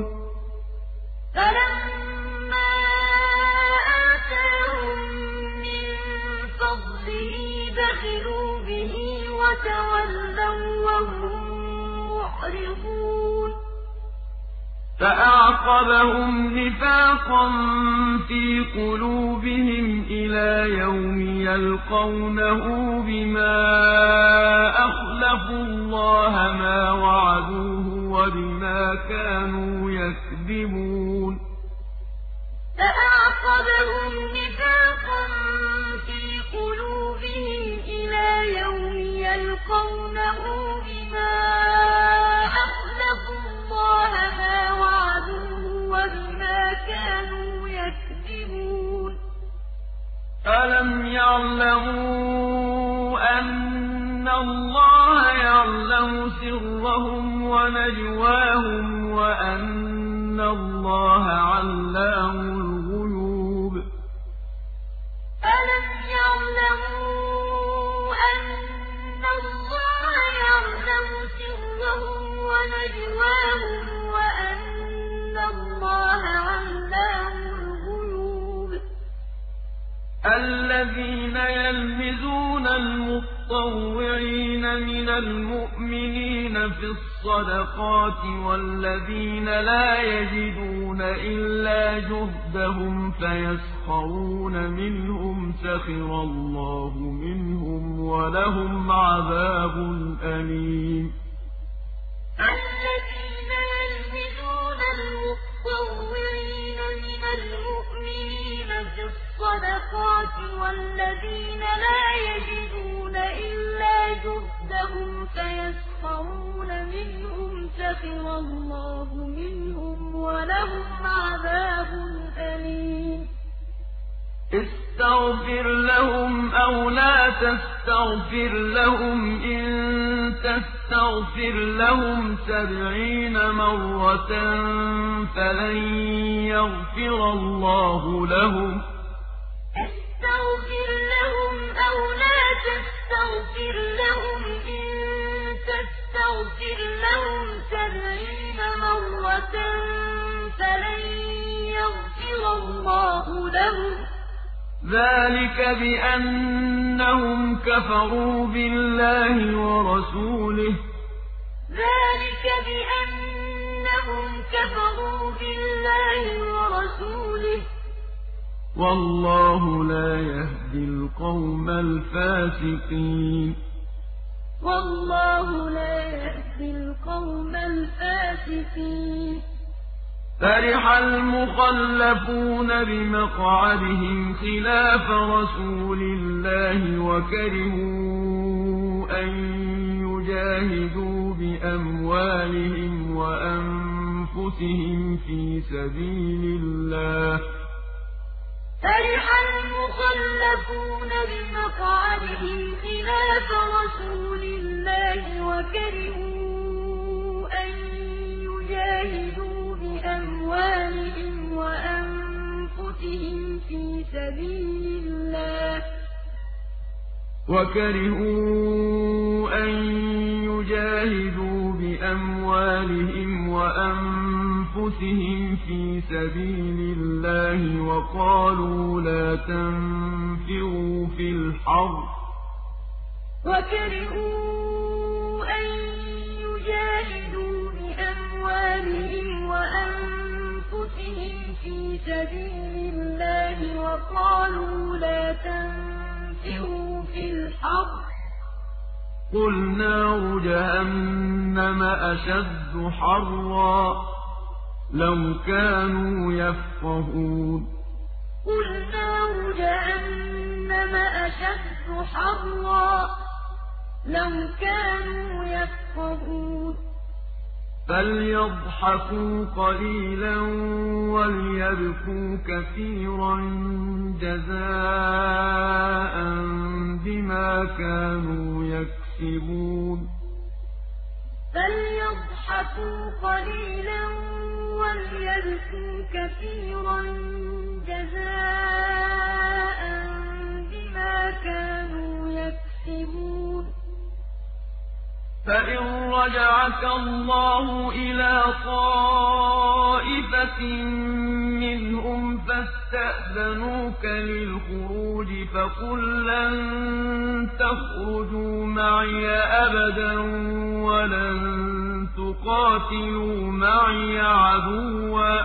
[SPEAKER 2] فَلَمَّا آتَاهُم مِّن فَضْلِهِ بَخِلُوا بِهِ وَتَوَلَّوا وَّهُم مُّعْرِضُونَ
[SPEAKER 1] فَأَعْقَبَهُمْ نِفَاقًا فِي قُلُوبِهِمْ إِلَىٰ يَوْمِ يَلْقَوْنَهُ بِمَا أَخْلَفُوا اللَّهَ مَا وَعَدُوهُ وَبِمَا كَانُوا يَكْذِبُونَ
[SPEAKER 2] فَأَعْقَبَهُمْ نِفَاقًا فِي قُلُوبِهِمْ إِلَىٰ يَوْمِ يَلْقَوْنَهُ بِمَا أَخْلَفُوا اللَّهَ مَا وَعَدُوهُ وَبِمَا كَانُوا يَكْذِبُونَ
[SPEAKER 1] أَلَمْ يَعْلَمُوا أَنَّ اللَّهَ يَعْلَمُ سِرَّهُمْ وَنَجْوَاهُمْ وَأَنَّ اللَّهَ عَلَّامُ الْغُيُوبِ
[SPEAKER 2] أَلَمْ يَعْلَمُوا أَنَّ اللَّهَ يَعْلَمُ سِرَّهُمْ وَنَجْوَاهُمْ وَأَنَّ اللَّهَ عَلَّامُ الْغُيُوبِ
[SPEAKER 1] الَّذِينَ يَلْمِزُونَ الْمُطَّوِّعِينَ مِنَ الْمُؤْمِنِينَ في الصَّدَقَاتِ وَالَّذِينَ لَا يَجِدُونَ إِلَّا جُهْدَهُمْ فَيَسْخَرُونَ مِنْهُمْ سَخِرَ اللَّهُ مِنْهُمْ وَلَهُمْ عَذَابٌ أَلِيمٌ
[SPEAKER 2] الَّذِينَ يَلْمِزُونَ الْمُطَّوِّعِينَ مِنَ الْمُؤْمِنِينَ في الصَّدَقَاتِ وَالَّذِينَ لَا يَجِدُونَ إِلَّا جُهْدَهُمْ فَيَسْخَرُونَ مِنْهُمْ سَخِرَ اللَّهُ مِنْهُمْ وَلَهُمْ عَذَابٌ أَلِيمٌ
[SPEAKER 1] اسْتَغْفِرْ لَهُمْ أَوْ لَا تَسْتَغْفِرْ لَهُمْ إِن تَسْتَغْفِرْ لَهُمْ 70 مرة فَلَن يَغْفِرَ اللَّهُ لَهُمْ
[SPEAKER 2] اسْتَغْفِرْ لَهُمْ أَوْ لَا تَسْتَغْفِرْ لَهُمْ إِن تَسْتَغْفِرْ لَهُمْ 70 مرة فَلَن يَغْفِرَ اللَّهُ لَهُمْ
[SPEAKER 1] ذَٰلِكَ بِأَنَّهُمْ كَفَرُوا بِاللَّهِ وَرَسُولِهِ وَاللَّهُ لَا يَهْدِي الْقَوْمَ الْفَاسِقِينَ
[SPEAKER 2] وَاللَّهُ لَا يَهْدِي الْقَوْمَ الْفَاسِقِينَ
[SPEAKER 1] فَرِحَ الْمُخَلَّفُونَ بِمَقْعَدِهِمْ خِلَافَ رَسُولِ اللَّهِ وَكَرِهُوا أَن يُجَاهِدُوا بِأَمْوَالِهِمْ وَأَنفُسِهِمْ فِي سَبِيلِ اللَّهِ
[SPEAKER 2] فَرِحَ الْمُخَلَّفُونَ بِمَقْعَدِهِمْ خِلَافَ رَسُولِ اللَّهِ وَكَرِهُوا أَن يُجَاهِدُوا بِأَمْوَالِهِمْ وَأَنفُسِهِمْ فِي سَبِيلِ
[SPEAKER 1] اللَّهِ وَقَالُوا لَا تَنفِرُوا فِي الْحَرِّ قُلْ نَارُ جَهَنَّمَ أَشَدُّ حَرًّا لو كانوا يفقهون
[SPEAKER 2] قل نار جهنم أشد حرا لو كانوا يفقهون
[SPEAKER 1] فليضحكوا قليلا وليبكوا كثيرا جزاء بما كانوا يكسبون
[SPEAKER 2] فليضحكوا قليلا وليبكوا كثيرا جزاء بما كانوا يكسبون
[SPEAKER 1] فإن رجعك الله إلى طائفة منهم فاستأذنوك للخروج فقل لن تخرجوا معي أبدا ولن تقاتلوا معي عدوا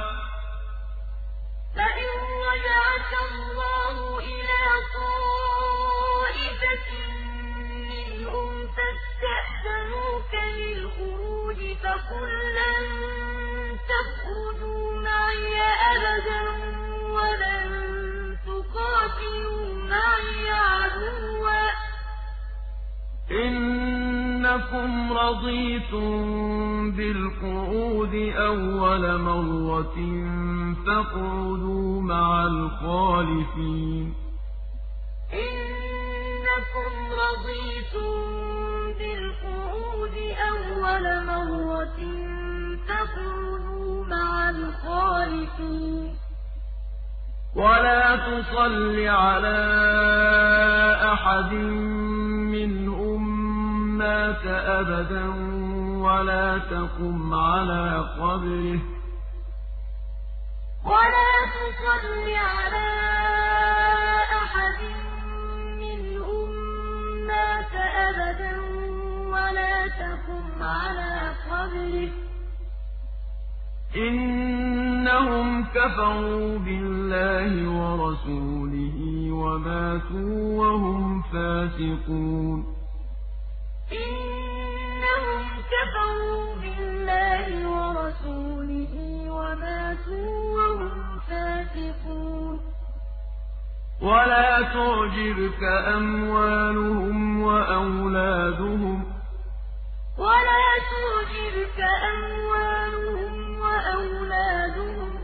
[SPEAKER 2] فإن رجعك الله إلى طائفة منهم فاستأذنوك للخروج فقل لن تخرجوا معي أبدا ولن تقاتلوا معي عدوا
[SPEAKER 1] إنكم رضيتم بالقعود أول مرة فاقعدوا مع الخالفين
[SPEAKER 2] إنكم رضيتم بالقعود أول مرة فاقعدوا مع الخالفين
[SPEAKER 1] ولا تصل على أحد منهم مات أبدا ولا تقم على قبره
[SPEAKER 2] ولا تصل على أحد منهم مات أبدا ولا تقم على قبره
[SPEAKER 1] إنهم كفروا بالله ورسوله وماتوا وهم فاسقون
[SPEAKER 2] إنهم كفروا بالله ورسوله وماتوا وهم فاسقون
[SPEAKER 1] ولا تعجبك أموالهم وأولادهم
[SPEAKER 2] ولا تعجبك أموالهم وأولادهم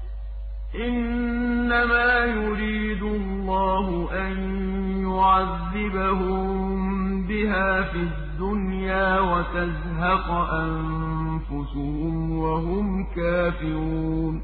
[SPEAKER 1] إنما يريد الله أن يعذبهم بها في الدنيا وتزهق أنفسهم وهم كافرون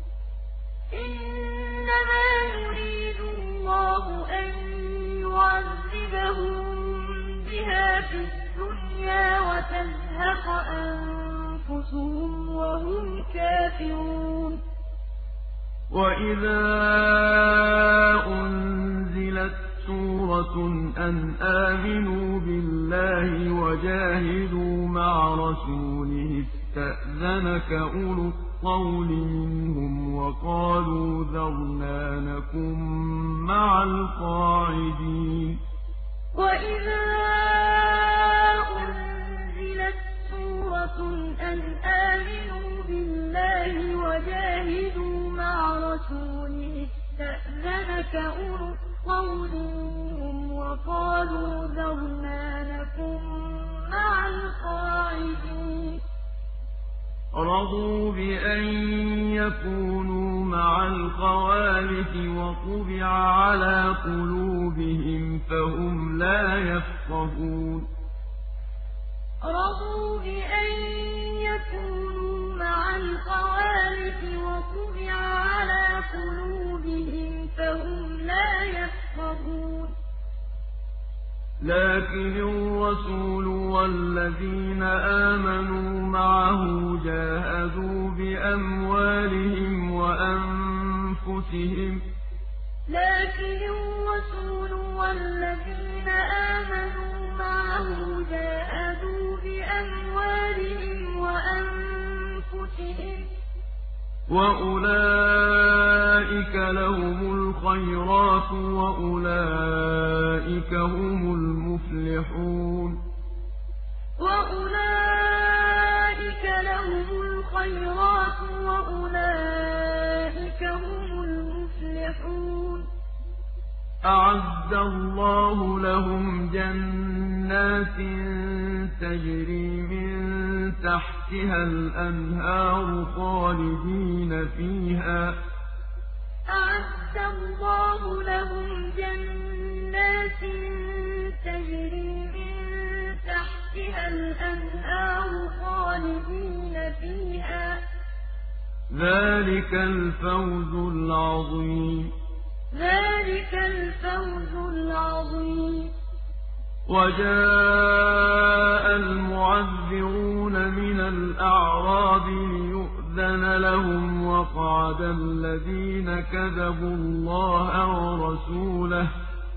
[SPEAKER 2] إنما يريد الله أن يعذبهم بها في الدنيا وتزهق أنفسهم وهم كافرون
[SPEAKER 1] وإذا أنزلت سورة أن آمنوا بالله وجاهدوا مع رسوله استأذنك أولو الطول منهم وقالوا ذرنا نكن مع القاعدين
[SPEAKER 2] وإذا أنزلت سورة أن آمنوا بالله وجاهدوا مع رسوله استأذنك أولو الطول منهم وقالوا ذرنا نكن مع القاعدين
[SPEAKER 1] رضوا بأن يكونوا مع الخوالف وطبع على قلوبهم فهم لا يفقهون
[SPEAKER 2] رضوا بأن يكونوا مع الخوالف وطبع على قلوبهم فهم لا يفقهون
[SPEAKER 1] لكن الرسول والذين آمنوا معه جاهدوا بأموالهم وأنفسهم
[SPEAKER 2] لكن الرسول والذين آمنوا معه جاهدوا بأموالهم وأنفسهم
[SPEAKER 1] وأولئك لهم الخيرات وأولئك هم المفلحون
[SPEAKER 2] وأولئك لهم الخيرات وأولئك
[SPEAKER 1] اللَّهُ لَهُمْ جَنَّاتٍ تَجْرِي مِن تَحْتِهَا الْأَنْهَارُ خَالِدِينَ فِيهَا ۚ
[SPEAKER 2] أَعَدَّ اللَّهُ لَهُمْ جَنَّاتٍ تَجْرِي مِن تَحْتِهَا الْأَنْهَارُ خَالِدِينَ فِيهَا ۚ
[SPEAKER 1] ذَٰلِكَ الْفَوْزُ الْعَظِيمُ.
[SPEAKER 2] ذَٰلِكَ الْفَوْزُ الْعَظِيمُ.
[SPEAKER 1] وَجَاءَ الْمُعَذِّرُونَ مِنَ الْأَعْرَابِ لِيُؤْذَنَ لَهُمْ وَقَعَدَ الَّذِينَ كَذَبُوا اللَّهَ وَرَسُولَهُ.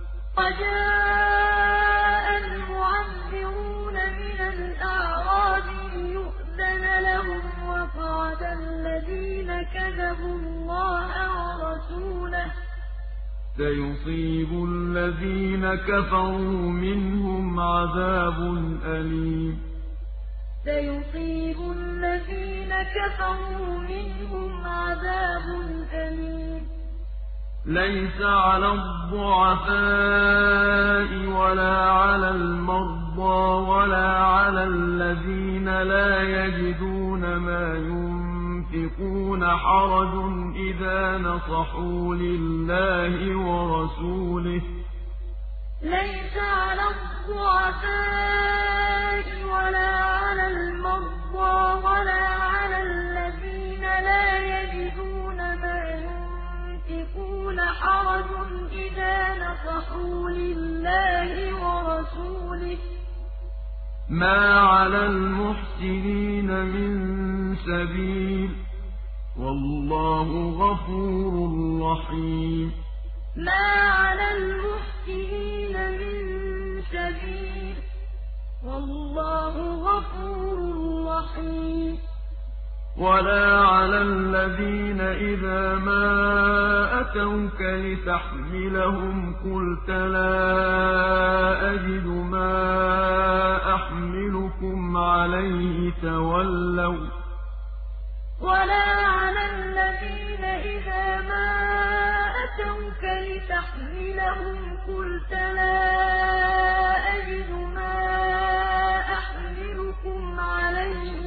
[SPEAKER 2] وَجَاءَ الْمُعَذِّرُونَ مِنَ الْأَعْرَابِ لِيُؤْذَنَ لَهُمْ وَقَعَدَ الَّذِينَ كَذَبُوا اللَّهَ وَرَسُولَهُ.
[SPEAKER 1] سَيُصِيبُ الَّذِينَ كَفَرُوا مِنْهُمْ عَذَابٌ أَلِيمٌ.
[SPEAKER 2] سَيُصِيبُ الَّذِينَ كَفَرُوا مِنْهُمْ عَذَابٌ أَلِيمٌ.
[SPEAKER 1] لَيْسَ عَلَى الضُّعَفَاءِ وَلَا عَلَى الْمَرْضَىٰ وَلَا عَلَى الَّذِينَ لَا يَجِدُونَ مَا يُنفِقُونَ حَرَجٌ إِذَا نَصَحُوا لِلَّهِ وَرَسُولِهِ ۚ
[SPEAKER 2] لَيْسَ عَلَى الضُّعَفَاءِ وَلَا عَلَى الْمَرْضَىٰ وَلَا عَلَى الَّذِينَ لَا يَجِدُونَ مَا يُنفِقُونَ حَرَجٌ إِذَا نَصَحُوا لِلَّهِ وَرَسُولِهِ ۚ
[SPEAKER 1] مَا عَلَى الْمُحْسِنِينَ مِن سَبِيلٍ ۚ وَاللَّهُ غَفُورٌ رَّحِيمٌ.
[SPEAKER 2] مَا عَلَى الْمُحْسِنِينَ مِن سَبِيلٍ ۚ وَاللَّهُ غَفُورٌ رَّحِيمٌ.
[SPEAKER 1] وَلَا عَلَى الَّذِينَ إِذَا مَا أَتَوْكَ لِتَحْمِلَهُمْ قُلْتَ لَا أَجِدُ مَا أَحْمِلُكُمْ عَلَيْهِ تَوَلَّوْا
[SPEAKER 2] وَلَا عَلَى الَّذِينَ إِذَا مَا أَتَوْكَ لِتَحْمِلَهُمْ قُلْتَ لَا أَجِدُ مَا أَحْمِلُكُمْ عَلَيْهِ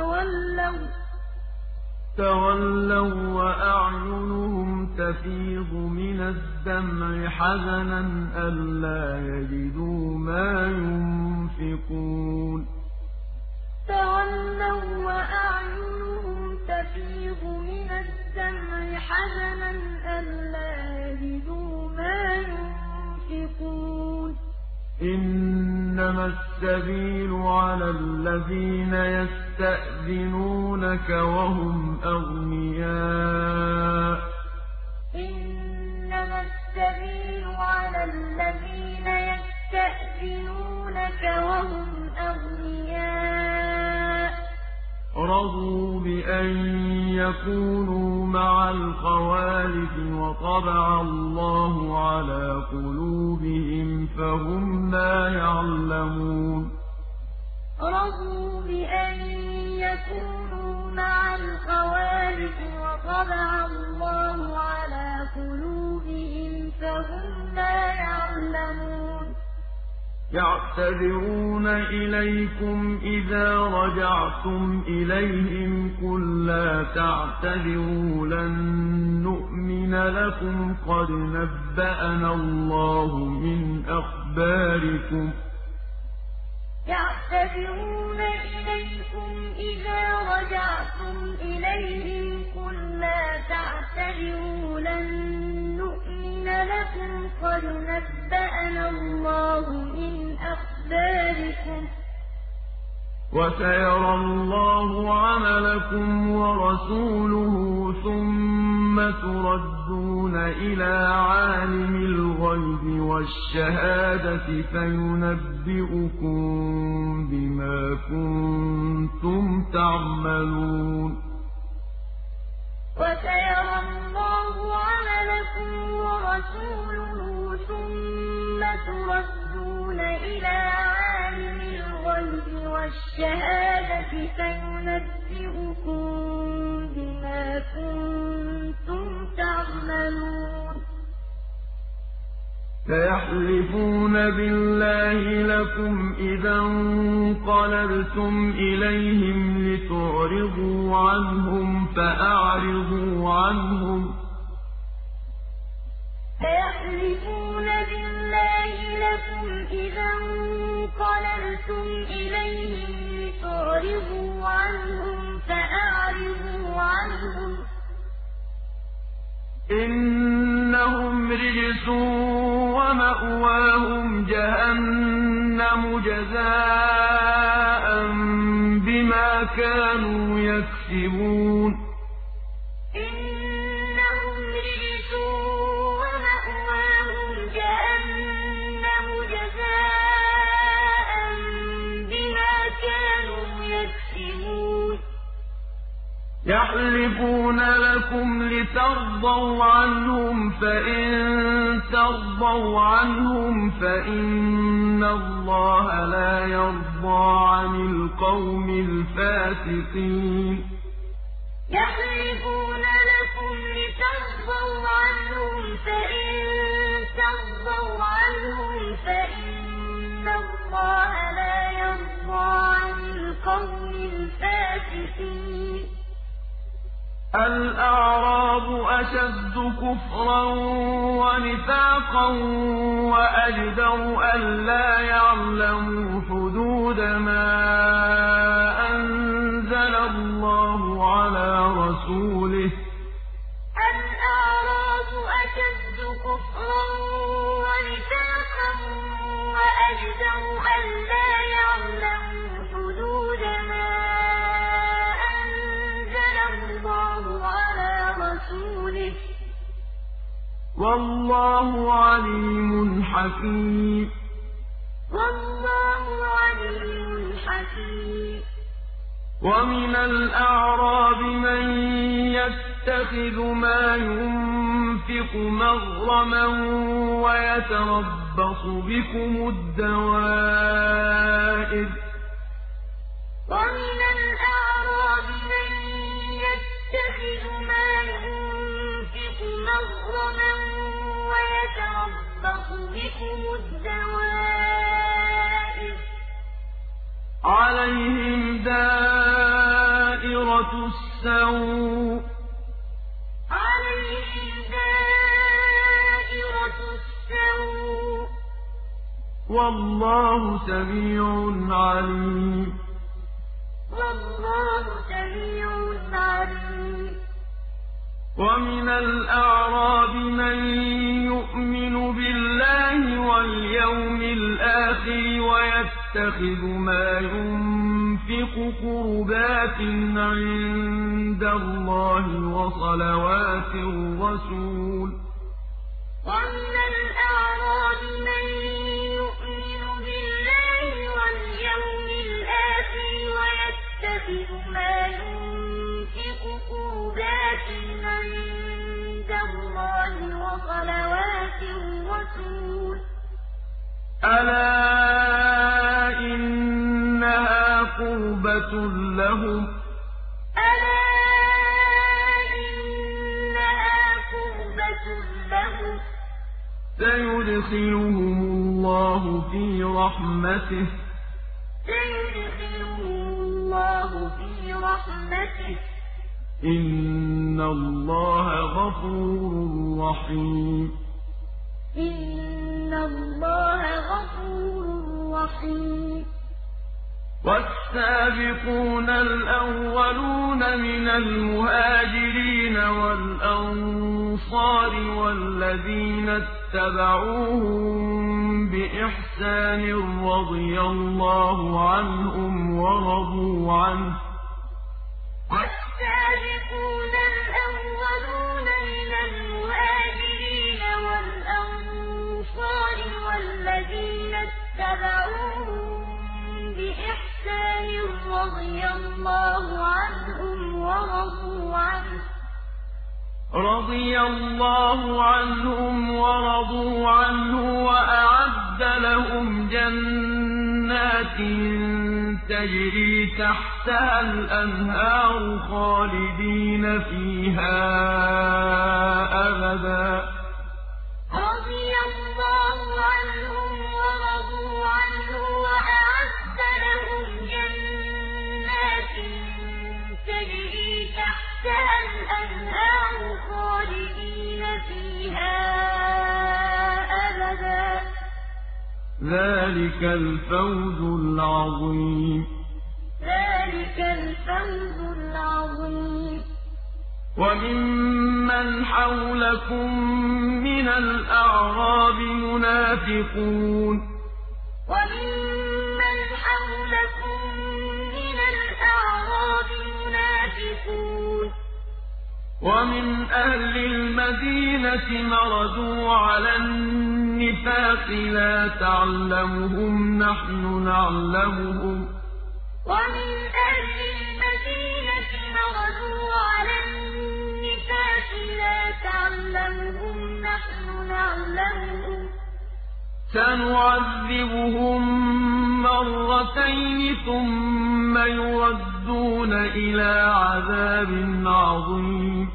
[SPEAKER 2] تَوَلَّوْا وَّأَعْيُنُهُمْ تَفِيضُ مِنَ الدَّمْعِ حَزَنًا أَلَّا يَجِدُوا مَا يُنفِقُونَ.
[SPEAKER 1] تَوَلَّوْا
[SPEAKER 2] وَّأَعْيُنُهُمْ تَفِيضُ مِنَ الدَّمْعِ حَزَنًا أَلَّا يَجِدُوا مَا يُنفِقُونَ.
[SPEAKER 1] إِنَّمَا السَّبِيلُ عَلَى الَّذِينَ يَسْتَأْذِنُونَكَ وَهُمْ أَغْنِيَاءُ.
[SPEAKER 2] إِنَّمَا السَّبِيلُ عَلَى الَّذِينَ يَسْتَأْذِنُونَكَ وَهُمْ أَغْنِيَاءُ.
[SPEAKER 1] رَضُوا بِأَن يَكُونُوا مَعَ الْخَوَالِفِ وَطَبَعَ اللَّهُ عَلَىٰ قُلُوبِهِمْ فَهُمْ لَا يَعْلَمُونَ.
[SPEAKER 2] رَضُوا بِأَن يَكُونُوا مَعَ الْخَوَالِفِ وَطَبَعَ اللَّهُ عَلَىٰ قُلُوبِهِمْ فَهُمْ لَا يَعْلَمُونَ.
[SPEAKER 1] يَعْتَذِرُونَ إِلَيْكُمْ إِذَا رَجَعْتُمْ إِلَيْهِمْ قُل لَّا تَعْتَذِرُوا لَن نُّؤْمِنَ لَكُمْ قَدْ نَبَّأَنَا اللَّهُ مِنْ أَخْبَارِكُمْ.
[SPEAKER 2] يَعْتَذِرُونَ إِلَيْكُمْ إِذَا رَجَعْتُمْ إِلَيْهِمْ قُل لَّا تَعْتَذِرُوا لَن نُّؤْمِنَ لَكُمْ قَدْ نَبَّأَنَا اللَّهُ مِنْ أَخْبَارِكُمْ ۚ
[SPEAKER 1] وَسَيَرَى اللَّهُ عَمَلَكُمْ وَرَسُولُهُ ثُمَّ تُرَدُّونَ إِلَىٰ عَالِمِ الْغَيْبِ وَالشَّهَادَةِ فَيُنَبِّئُكُم بِمَا كُنتُمْ تَعْمَلُونَ.
[SPEAKER 2] وَسَيَرَى اللَّهُ عَمَلَكُمْ وَرَسُولُهُ ثُمَّ تُرَدُّونَ إِلَىٰ عَالِمِ الْغَيْبِ وَالشَّهَادَةِ فَيُنَبِّئُكُم بِمَا كُنتُمْ تَعْمَلُونَ.
[SPEAKER 1] سيحلفون بالله لكم إذا انقلبتم إليهم لتعرضوا عنهم فأعرضوا عنهم
[SPEAKER 2] سيحلفون بالله لكم إذا انقلبتم إليهم لتعرضوا عنهم فأعرضوا عنهم
[SPEAKER 1] إنهم رجس ومأواهم جهنم جزاء بما كانوا يكسبون
[SPEAKER 2] إنهم رجس ومأواهم جهنم جزاء بما كانوا يكسبون
[SPEAKER 1] يحلفون لكم لترضوا عنهم فإن ترضوا عنهم فإن الله لا يرضى عن القوم الفاسقين
[SPEAKER 2] يحلفون لكم لترضوا عنهم فإن ترضوا عنهم فإن الله لا يرضى عن القوم الفاسقين
[SPEAKER 1] الأعراب أشد كفرا ونفاقا وأجدر ألا يعلموا حدود ما أنزل الله على رسوله
[SPEAKER 2] الأعراب أشد كفرا ونفاقا وأجدر ألا يعلموا حدود ما أنزل الله على رسوله
[SPEAKER 1] والله عليم حكيم
[SPEAKER 2] والله عليم حكيم
[SPEAKER 1] ومن الأعراب من يتخذ ما ينفق مغرما ويتربص بكم الدوائر
[SPEAKER 2] ومن الأعراب من يتخذ ما ينفق مغرما ويتربص بكم الدوائر
[SPEAKER 1] عليهم دائرة السوء والله سميع عليم
[SPEAKER 2] والله سميع عليم
[SPEAKER 1] ومن الأعراب من يؤمن بالله واليوم الآخر ويتخذ ما ينفق قربات عند الله وصلوات الرسول
[SPEAKER 2] ومن الأعراب من يؤمن بالله واليوم الآخر ويتخذ ما ينفق قربات عند الله وصلوات الرسول
[SPEAKER 1] ألا إنها قربة لهم
[SPEAKER 2] ألا إنها قربة لهم
[SPEAKER 1] سيدخلهم الله في رحمته
[SPEAKER 2] سيدخلهم الله في رحمته
[SPEAKER 1] إن الله غفور رحيم
[SPEAKER 2] إن الله غفور رحيم
[SPEAKER 1] والسابقون الأولون من المهاجرين والأنصار والذين اتبعوهم بإحسان رضي الله عنهم ورضوا عنه
[SPEAKER 2] والسابقون الأولون من المهاجرين والأنصار والذين اتبعوهم بإحسان رضي الله عنهم ورضوا عنه وأعد لهم جنات تجري تحتها الأنهار خالدين فيها أبدا رضي الله
[SPEAKER 1] ذلك الفوز العظيم.
[SPEAKER 2] ذلك الفوز العظيم.
[SPEAKER 1] وممن حولكم من الأعراب منافقون
[SPEAKER 2] وممن حولكم من الأعراب منافقون
[SPEAKER 1] ومن أهل المدينة مردوا على النفاق لا تعلمهم نحن نعلمهم
[SPEAKER 2] ومن أهل المدينة مردوا على النفاق لا تعلمهم نحن نعلمهم
[SPEAKER 1] سنعذبهم مرتين ثم يردون إلى عذاب عظيم.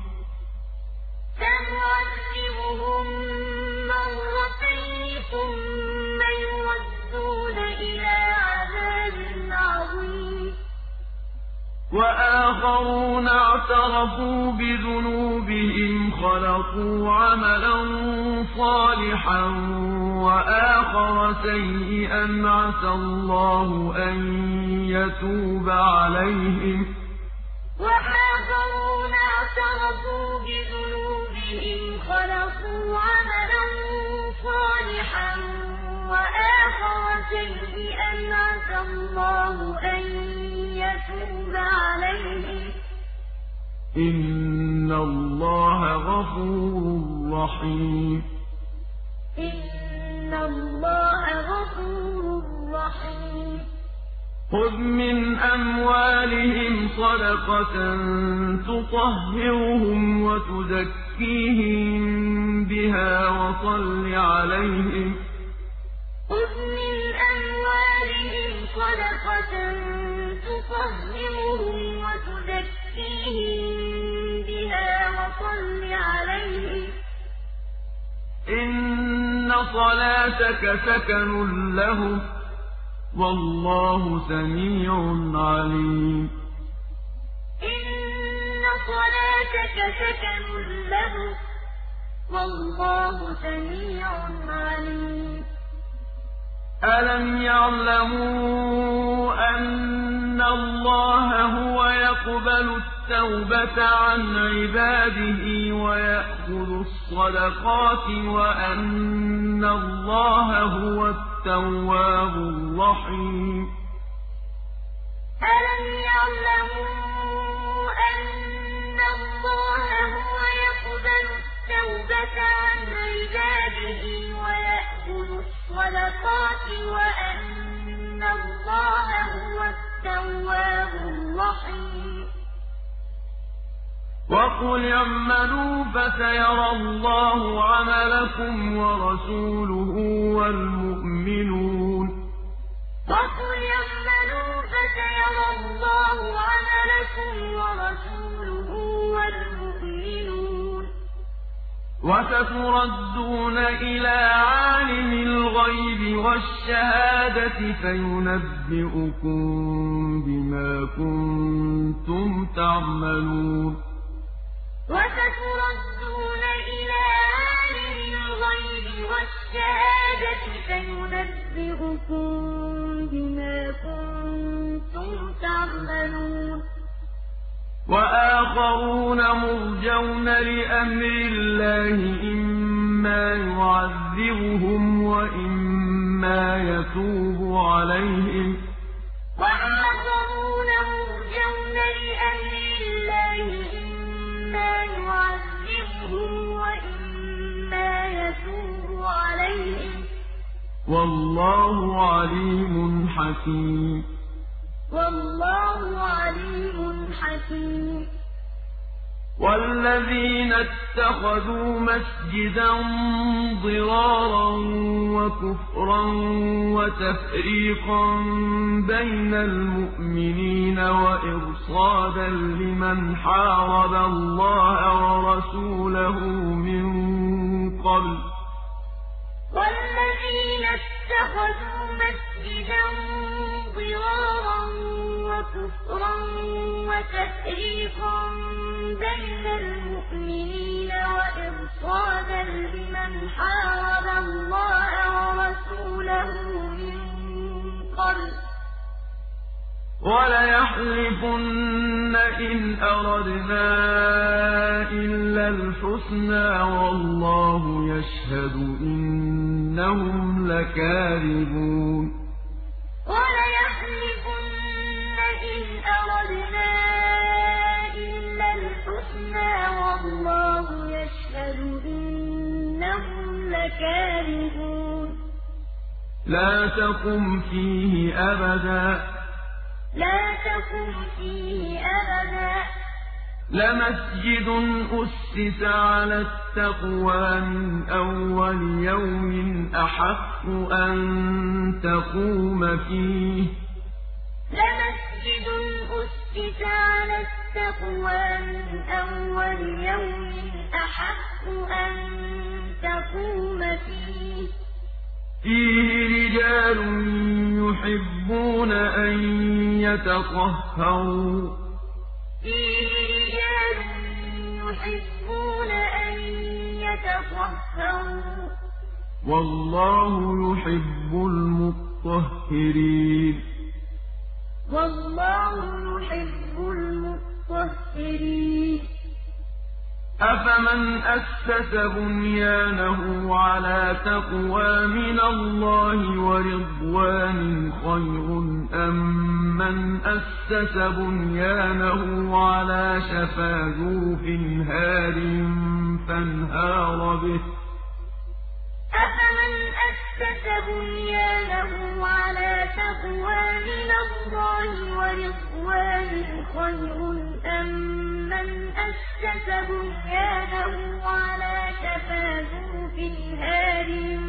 [SPEAKER 2] سنعذبهم مرتين ثم يردون إلى عذاب عظيم.
[SPEAKER 1] وآخرون اعترفوا بذنوبهم خلقوا عملا صالحا وآخر سيئا عسى الله أن يتوب عليهم.
[SPEAKER 2] وآخرون اعترفوا بذنوبهم خلقوا عملا صالحا وآخر سيئا عسى الله أن يتوب عليهم.
[SPEAKER 1] إن الله غفور رحيم.
[SPEAKER 2] إن الله غفور رحيم.
[SPEAKER 1] خذ من أموالهم صدقة تطهرهم وتزكيهم بها وصل عليهم.
[SPEAKER 2] خذ من أموالهم صدقة تطهرهم وتزكيهم بها وصل عليهم.
[SPEAKER 1] إن صلاتك سكن لهم والله سميع عليم.
[SPEAKER 2] إن صلاتك سكن لهم والله سميع عليم.
[SPEAKER 1] ألم يعلموا أن الله هو يقبل التوبة عن عباده ويأخذ الصدقات وأن الله هو التواب الرحيم.
[SPEAKER 2] ألم يعلموا أن الله هو يقبل التوبة عن عباده ويأخذ الصدقات وأن الله هو التواب الرحيم.
[SPEAKER 1] وقل اعملوا فسيرى الله عملكم ورسوله والمؤمنون.
[SPEAKER 2] وقل اعملوا فسيرى الله عملكم ورسوله والمؤمنون.
[SPEAKER 1] وستردون إلى عالم الغيب والشهادة فينبئكم بما كنتم تعملون.
[SPEAKER 2] وستردون إلى عالم الغيب والشهادة فينبئكم بما كنتم تعملون.
[SPEAKER 1] وآخرون مرجون لأمر الله إما يعذبهم وإما يتوب عليهم.
[SPEAKER 2] وآخرون مرجون لأمر الله إما يعذبهم وإما يتوب عليهم.
[SPEAKER 1] والله عليم حكيم.
[SPEAKER 2] والله عليم حكيم.
[SPEAKER 1] والذين اتخذوا مسجدا ضرارا وكفرا وتفريقا بين المؤمنين وإرصادا لمن حارب الله ورسوله من قبل.
[SPEAKER 2] والذين اتخذوا مسجدا ضرارا وكفرا وتفريقا بين المؤمنين وإرصادا لمن حارب الله ورسوله
[SPEAKER 1] وَلَيَحْلِفُنَّ إِنْ أَرَدْنَا إِلَّا الْحُسْنَىٰ وَاللَّهُ يَشْهَدُ إِنَّهُمْ لَكَاذِبُونَ
[SPEAKER 2] وَلَيَحْلِفُنَّ إِنْ أَرَدْنَا إِلَّا الْحُسْنَىٰ وَاللَّهُ يَشْهَدُ إِنَّهُمْ لَكَاذِبُونَ
[SPEAKER 1] لا تقم فيه أبدا لمسجد أسس على التقوى من أول يوم أحق أن تقوم فيه
[SPEAKER 2] لمسجد أسس على التقوى من أول يوم أحق أن تقوم فيه
[SPEAKER 1] رجال يحبون أن يتطهروا والله يحب المطهرين أفمن أسس بنيانه على تقوى من الله ورضوان خير أم من أسس بنيانه على شفا جرف هار فانهار به
[SPEAKER 2] أفمن أسس بنيانه على تقوى من الله ورضوان خير أم من أسس بنيانه على شفا جرف هار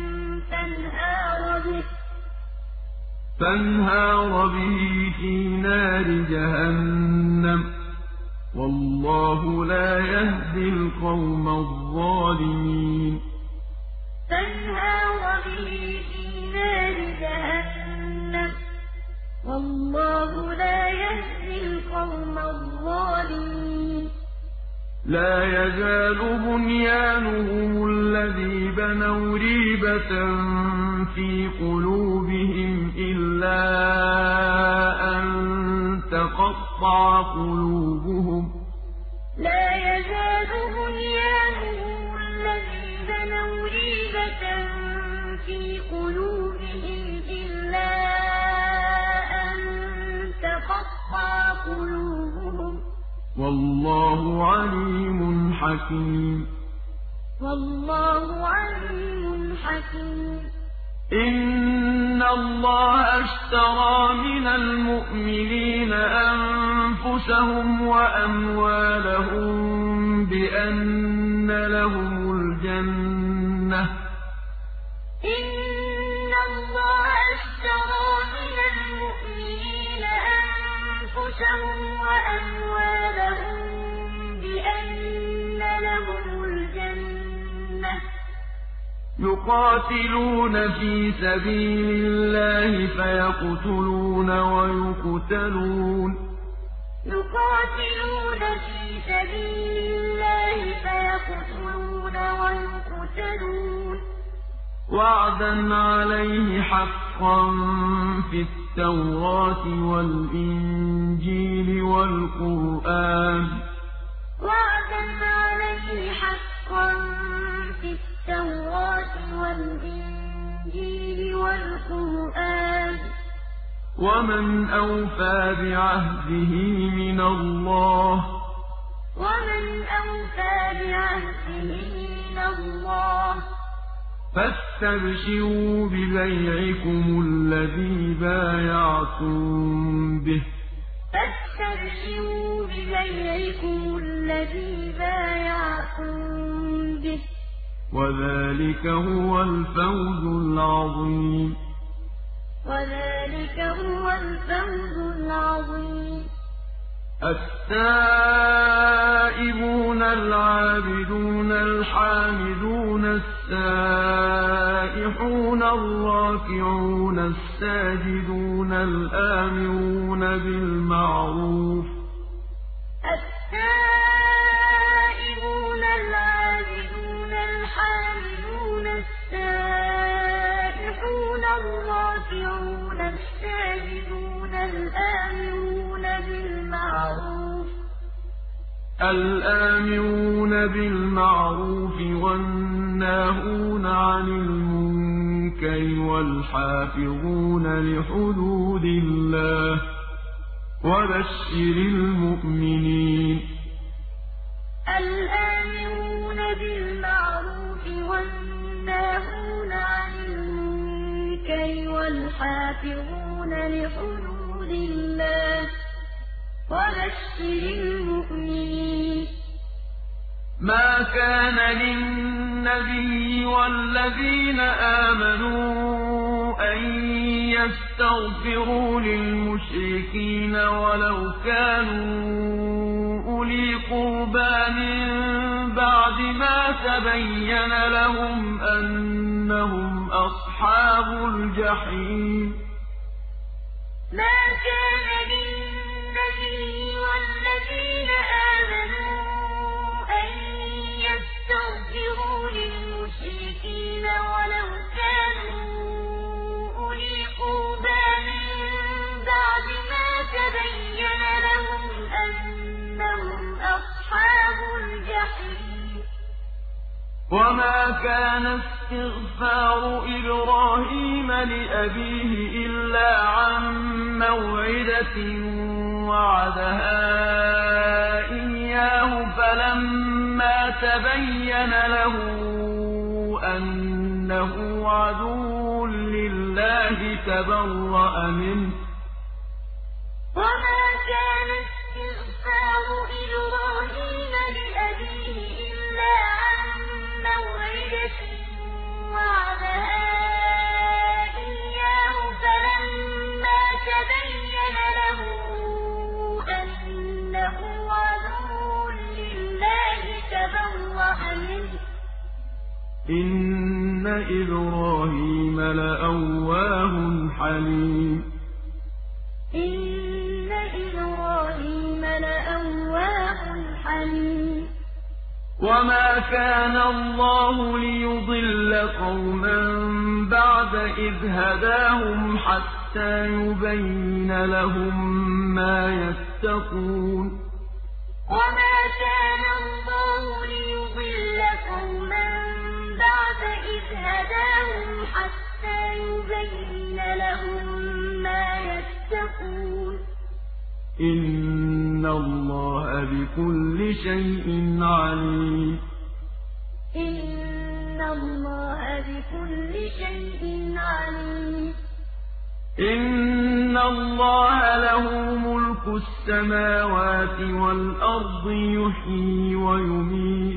[SPEAKER 1] فانهار به في نار جهنم والله لا يهدي القوم الظالمين
[SPEAKER 2] فانهار به في نار جهنم والله لا يهدي القوم الظالمين
[SPEAKER 1] لا يزال بنيانهم الذي بنوا ريبة في قلوبهم إلا أن تقطع قلوبهم
[SPEAKER 2] لا يزال بنيانهم الذي بنوا ريبة في قلوبهم إلا أن تقطع قلوبهم
[SPEAKER 1] والله عليم حكيم إن الله اشترى من المؤمنين أنفسهم وأموالهم بأن لهم الجنة
[SPEAKER 2] إن الله اشترى من المؤمنين أنفسهم وأموالهم بأن لهم الجنة
[SPEAKER 1] يقاتلون في سبيل الله فيقتلون ويقتلون وعدا عليه حقا في التوراة والإنجيل والقرآن
[SPEAKER 2] وعدا عليه حقا في التوراة والإنجيل والقرآن
[SPEAKER 1] ومن أوفى بعهده من الله فاستبشروا ببيعكم الذي بايعتم به وذلك هو الفوز العظيم التائبون العابدون الحامدون السائحون الراكعون الساجدون الآمرون بالمعروف
[SPEAKER 2] التائبون العابدون الحامدون السائحون الراكعون الساجدون الآمرون
[SPEAKER 1] الآمرون بالمعروف والناهون عن المنكر والحافظون لحدود الله وبشر المؤمنين.
[SPEAKER 2] الآمرون بالمعروف والناهون عن المنكر والحافظون لحدود الله وبشر المؤمنين.
[SPEAKER 1] ما كان للنبي والذين آمنوا أن يستغفروا للمشركين ولو كانوا أولي قربى من بعد ما تبين لهم أنهم أصحاب الجحيم.
[SPEAKER 2] ما كان للنبي والذين آمنوا أن يستغفروا للمشركين ولو كانوا أولي قربى من بعد ما تبين لهم أنهم أصحاب الجحيم.
[SPEAKER 1] وما كان استغفار إبراهيم لأبيه إلا عن موعدة وعدها إياه فلما تبين له أنه عدو لله تبرأ منه.
[SPEAKER 2] وما كان استغفار إبراهيم لأبيه إلا عن موعدة وعدها إياه فلما تبين له أنه عدو لله تبرأ منه.
[SPEAKER 1] إن إبراهيم لأواه حليم.
[SPEAKER 2] إن إبراهيم لأواه حليم.
[SPEAKER 1] وما كان الله ليضل قوما بعد إذ هداهم حتى يبين لهم ما يتقون.
[SPEAKER 2] وما كان الله ليضل قوما بعد إذ هداهم حتى يبين لهم ما يتقون.
[SPEAKER 1] إن الله بكل شيء عليم.
[SPEAKER 2] إن الله بكل شيء عليم.
[SPEAKER 1] إن الله له ملك السماوات والأرض يحيي ويميت.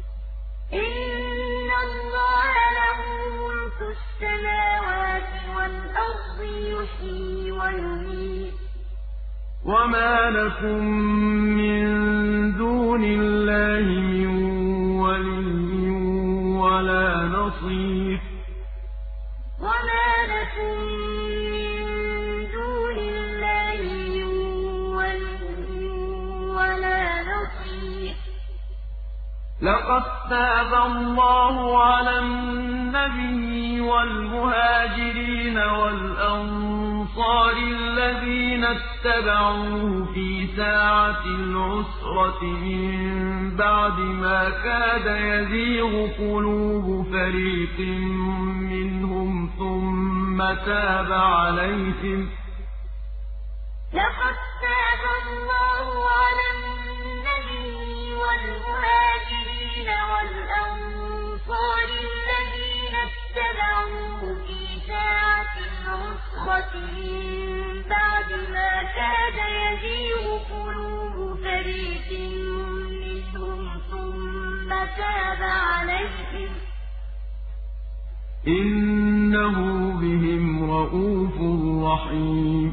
[SPEAKER 2] إن الله له ملك السماوات والأرض يحيي ويميت.
[SPEAKER 1] وما لكم من دون الله من ولي ولا نصير.
[SPEAKER 2] وما لكم من دون الله من ولي ولا نصير.
[SPEAKER 1] لقد تاب الله على النبي والمهاجرين والأنصار الذين اتبعوه في ساعة العسرة من بعد ما كاد يزيغ قلوب فريق منهم ثم تاب عليهم.
[SPEAKER 2] لقد تاب الله على النبي والمهاجرين والأنصار الذين اتبعوه في ساعة العسرة من بعد ما كاد يزيغ قلوب فريق منهم ثم تاب عليهم.
[SPEAKER 1] إنه بهم رءوف رحيم.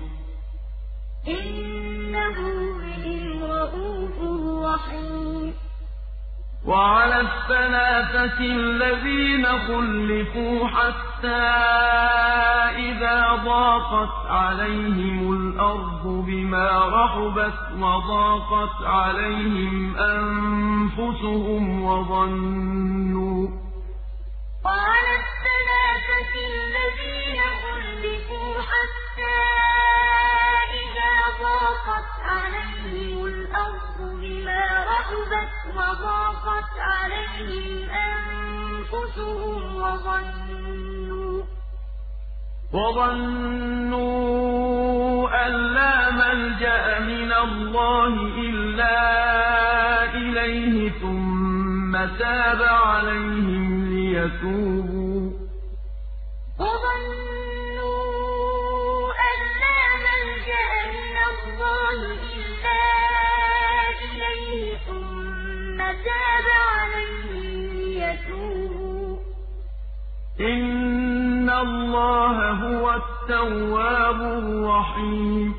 [SPEAKER 2] إنه بهم رءوف رحيم.
[SPEAKER 1] وعلى الثلاثة الذين خلفوا حتى إذا ضاقت عليهم الأرض بما رحبت وضاقت عليهم أنفسهم وظنوا.
[SPEAKER 2] وعلى الثلاثة الذين خلفوا حتى إذا ضاقت عليهم الأرض بما رحبت بهم أنفسهم
[SPEAKER 1] وظنوا أن لا ملجأ من الله إلا إليه ثم تاب عليهم ليتوبوا
[SPEAKER 2] وظنوا أن لا ملجأ من الله إلا إليه ثم تاب عليهم ليتوبوا
[SPEAKER 1] إن الله هو التواب الرحيم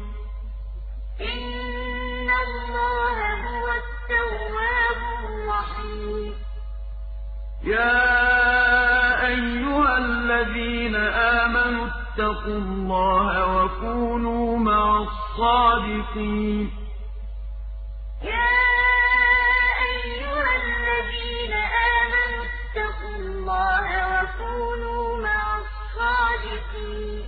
[SPEAKER 2] إن الله هو التواب الرحيم
[SPEAKER 1] يا أيها الذين آمنوا اتقوا الله وكونوا مع الصادقين
[SPEAKER 2] يا أيها الذين آمنوا اتقوا الله وكونوا مع الصادقين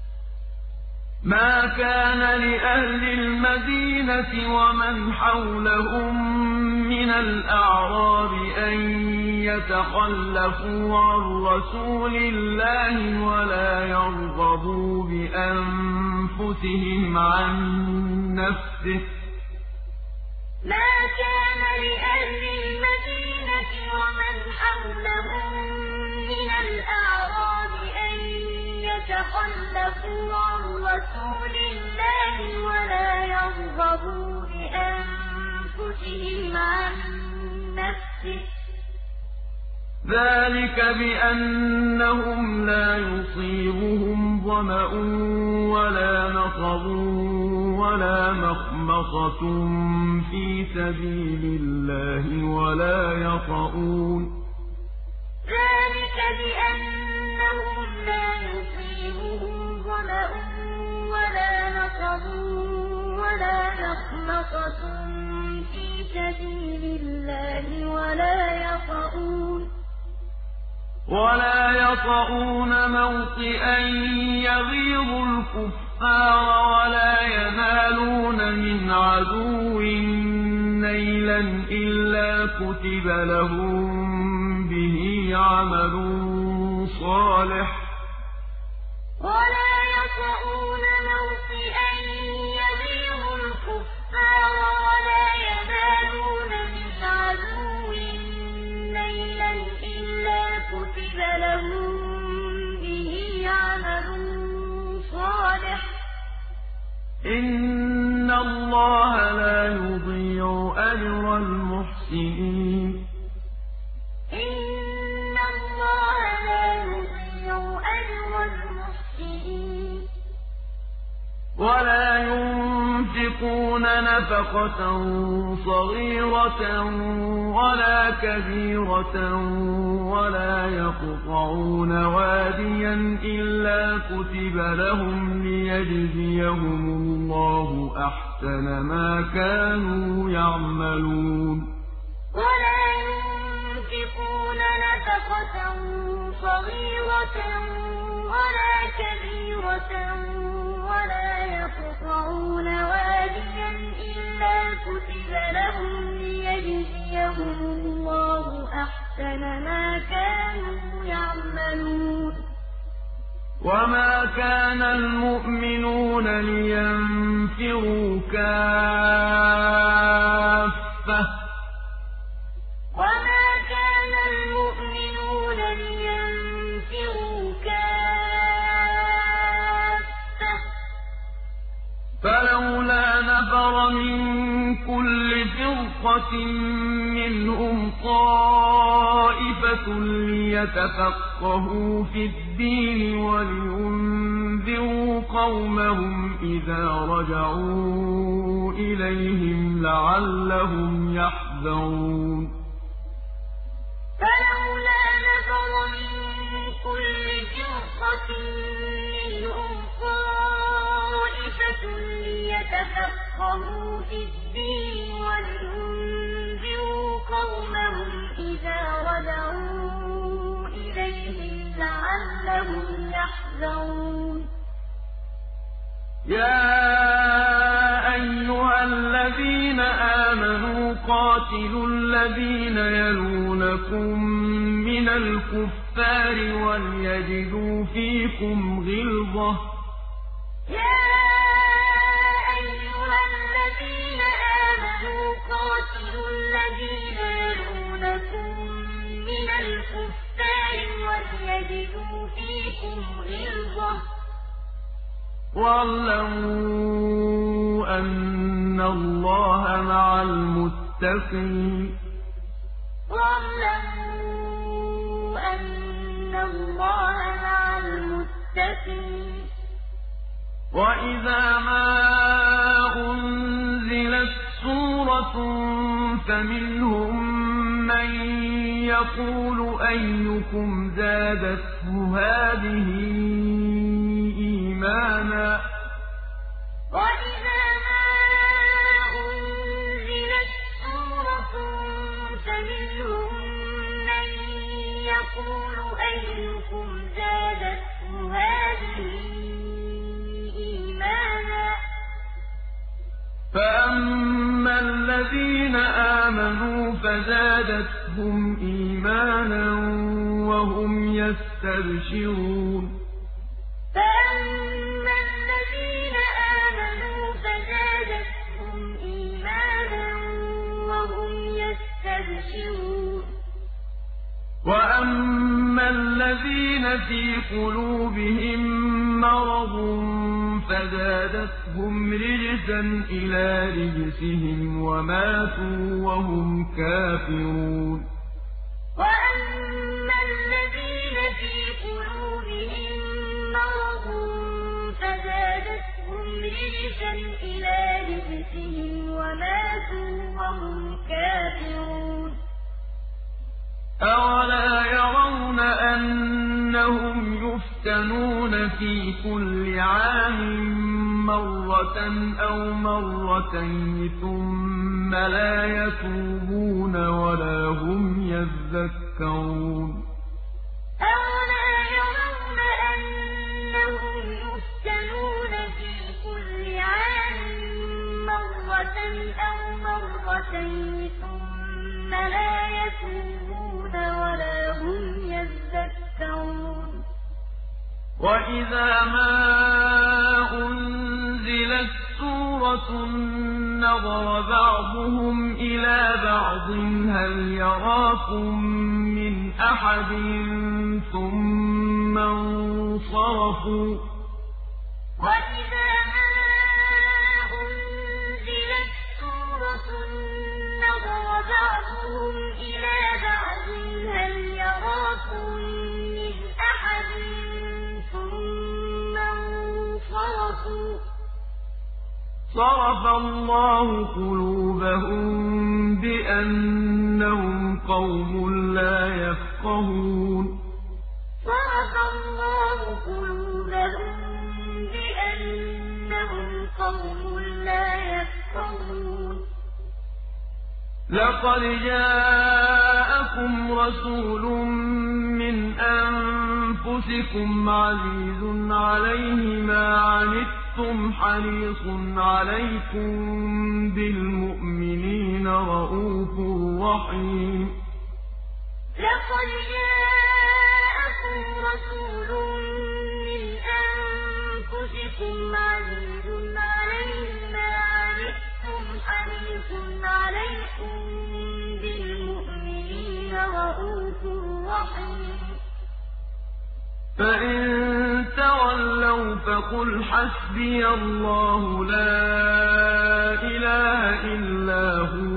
[SPEAKER 1] ما كان لأهل المدينة ومن حولهم من الأعراب أن يتخلفوا عن رسول الله ولا يرغبوا بأنفسهم عن نفسه
[SPEAKER 2] ما كان لأهل المدينة ومن حولهم من الأعراب أن يتخلفوا عن رسول الله ولا يرغبوا بأنفسهم عن نفسه
[SPEAKER 1] ذلك بأنهم لا يصيبهم ظمأ ولا نصب ولا مخمصة في سبيل الله ولا يطؤون
[SPEAKER 2] ذلك بأنهم لا يصيبهم ظمأ ولا نصب ولا مخمصة في سبيل الله
[SPEAKER 1] ولا يطؤون موطئا يغيظ الكفار ولا ينالون من عدو نيلا إلا كتب لهم به عمل صالح
[SPEAKER 2] ولا يطؤون موطئا يغيظ الكفار ولا ينالون من عدو نيلا إلا كتب لهم به عمل صالح
[SPEAKER 1] إن الله لا يضيع أجر المحسنين
[SPEAKER 2] إن الله لا يضيع أجر المحسنين
[SPEAKER 1] ولا ينفقون نفقة صغيرة ولا كبيرة ولا يقطعون واديا إلا كتب لهم ليجزيهم الله أحسن ما كانوا يعملون
[SPEAKER 2] ولا ينفقون نفقة صغيرة ولا كبيرة ولا يقطعون واديا إلا كتب لهم ليجزيهم الله أحسن ما كانوا يعملون
[SPEAKER 1] وما كان المؤمنون لينفروا كافة
[SPEAKER 2] وما كان المؤمنون لينفروا كافة
[SPEAKER 1] فلولا نفر من كل فرقة منهم طائفة ليتفقهوا في الدين ولينذروا قومهم إذا رجعوا إليهم لعلهم يحذرون
[SPEAKER 2] فلولا نفر من كل فرقة منهم طائفة ليتفقهوا في الدين ولينذروا قومهم إذا رجعوا إليهم لعلهم يحذرون
[SPEAKER 1] يا أيها الذين آمنوا قاتلوا قَاتِلُوا الَّذِينَ يَلُونَكُم مِّنَ الْكُفَّارِ وَلْيَجِدُوا فِيكُمْ غِلْظَةً ۚ وَاعْلَمُوا أَنَّ اللَّهَ مَعَ الْمُتَّقِينَ وَإِذَا مَا أُنزِلَتْ سُورَةٌ فَمِنْهُم مَّن يَقُولُ أَيُّكُمْ زَادَتْهُ هَٰذِهِ إِيمَانًا ۚ فَأَمَّا الَّذِينَ آمَنُوا فَزَادَتْهُمْ إِيمَانًا وَهُمْ يَسْتَبْشِرُونَ وَأَمَّا الَّذِينَ فِي قُلُوبِهِم مَّرَضٌ فَزَادَتْهُمْ رِجْسًا إِلَىٰ رِجْسِهِمْ وَمَاتُوا وَهُمْ كَافِرُونَ
[SPEAKER 2] وَأَمَّا الَّذِينَ فِي قُلُوبِهِم مَّرَضٌ فَزَادَتْهُمْ رِجْسًا إِلَىٰ رِجْسِهِمْ وَمَاتُوا وَهُمْ كَافِرُونَ
[SPEAKER 1] أَوَلَا يَرَوْنَ أَنَّهُمْ يُفْتَنُونَ فِي كُلِّ عَامٍ مَّرَّةً أَوْ مَرَّتَيْنِ ثُمَّ لَا يَتُوبُونَ وَلَا هُمْ يَذَّكَّرُونَ
[SPEAKER 2] أَوَلَا يَرَوْنَ أَنَّهُمْ يُفْتَنُونَ فِي كُلِّ عَامٍ مَّرَّةً أَوْ مَرَّتَيْنِ ثُمَّ لَا يَتُوبُونَ وَلَا هُمْ يَذَّكَّرُونَ
[SPEAKER 1] وَإِذَا مَا أُنزِلَتْ سُورَةٌ نَّظَرَ بَعْضُهُمْ إِلَىٰ بَعْضٍ هَلْ يَرَاكُم مِّنْ أَحَدٍ ثُمَّ انصَرَفُوا ۚ
[SPEAKER 2] وَإِذَا مَا أُنزِلَتْ سُورَةٌ نَّظَرَ بَعْضُهُمْ إِلَىٰ بَعْضٍ هَلْ يَرَاكُم مِّنْ أَحَدٍ ثُمَّ انصَرَفُوا ۚ
[SPEAKER 1] صَرَفَ اللَّهُ قُلُوبَهُم بِأَنَّهُمْ قَوْمٌ لَّا يَفْقَهُونَ
[SPEAKER 2] صَرَفَ اللَّهُ قُلُوبَهُم بِأَنَّهُمْ قَوْمٌ لَّا يَفْقَهُونَ
[SPEAKER 1] لَقَدْ جَاءَكُمْ رَسُولٌ مِّنْ أَنفُسِكُمْ عَزِيزٌ عَلَيْهِ مَا عَنِتُّمْ حَرِيصٌ عَلَيْكُم بِالْمُؤْمِنِينَ رَءُوفٌ رَّحِيمٌ
[SPEAKER 2] لَقَدْ جَاءَكُمْ رَسُولٌ مِّنْ أَنفُسِكُمْ عَزِيزٌ عَلَيْهِ مَا عَنِتُّمْ حَرِيصٌ عَلَيْكُم بِالْمُؤْمِنِينَ رَءُوفٌ رَّحِيمٌ
[SPEAKER 1] فَإِن تَوَلَّوْا فَقُلْ حَسْبِيَ اللَّهُ لَا إِلَٰهَ إِلَّا هُوَ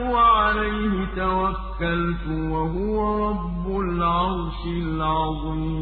[SPEAKER 1] عَلَيْهِ تَوَكَّلْتُ وَهُوَ رَبُّ الْعَرْشِ الْعَظِيمِ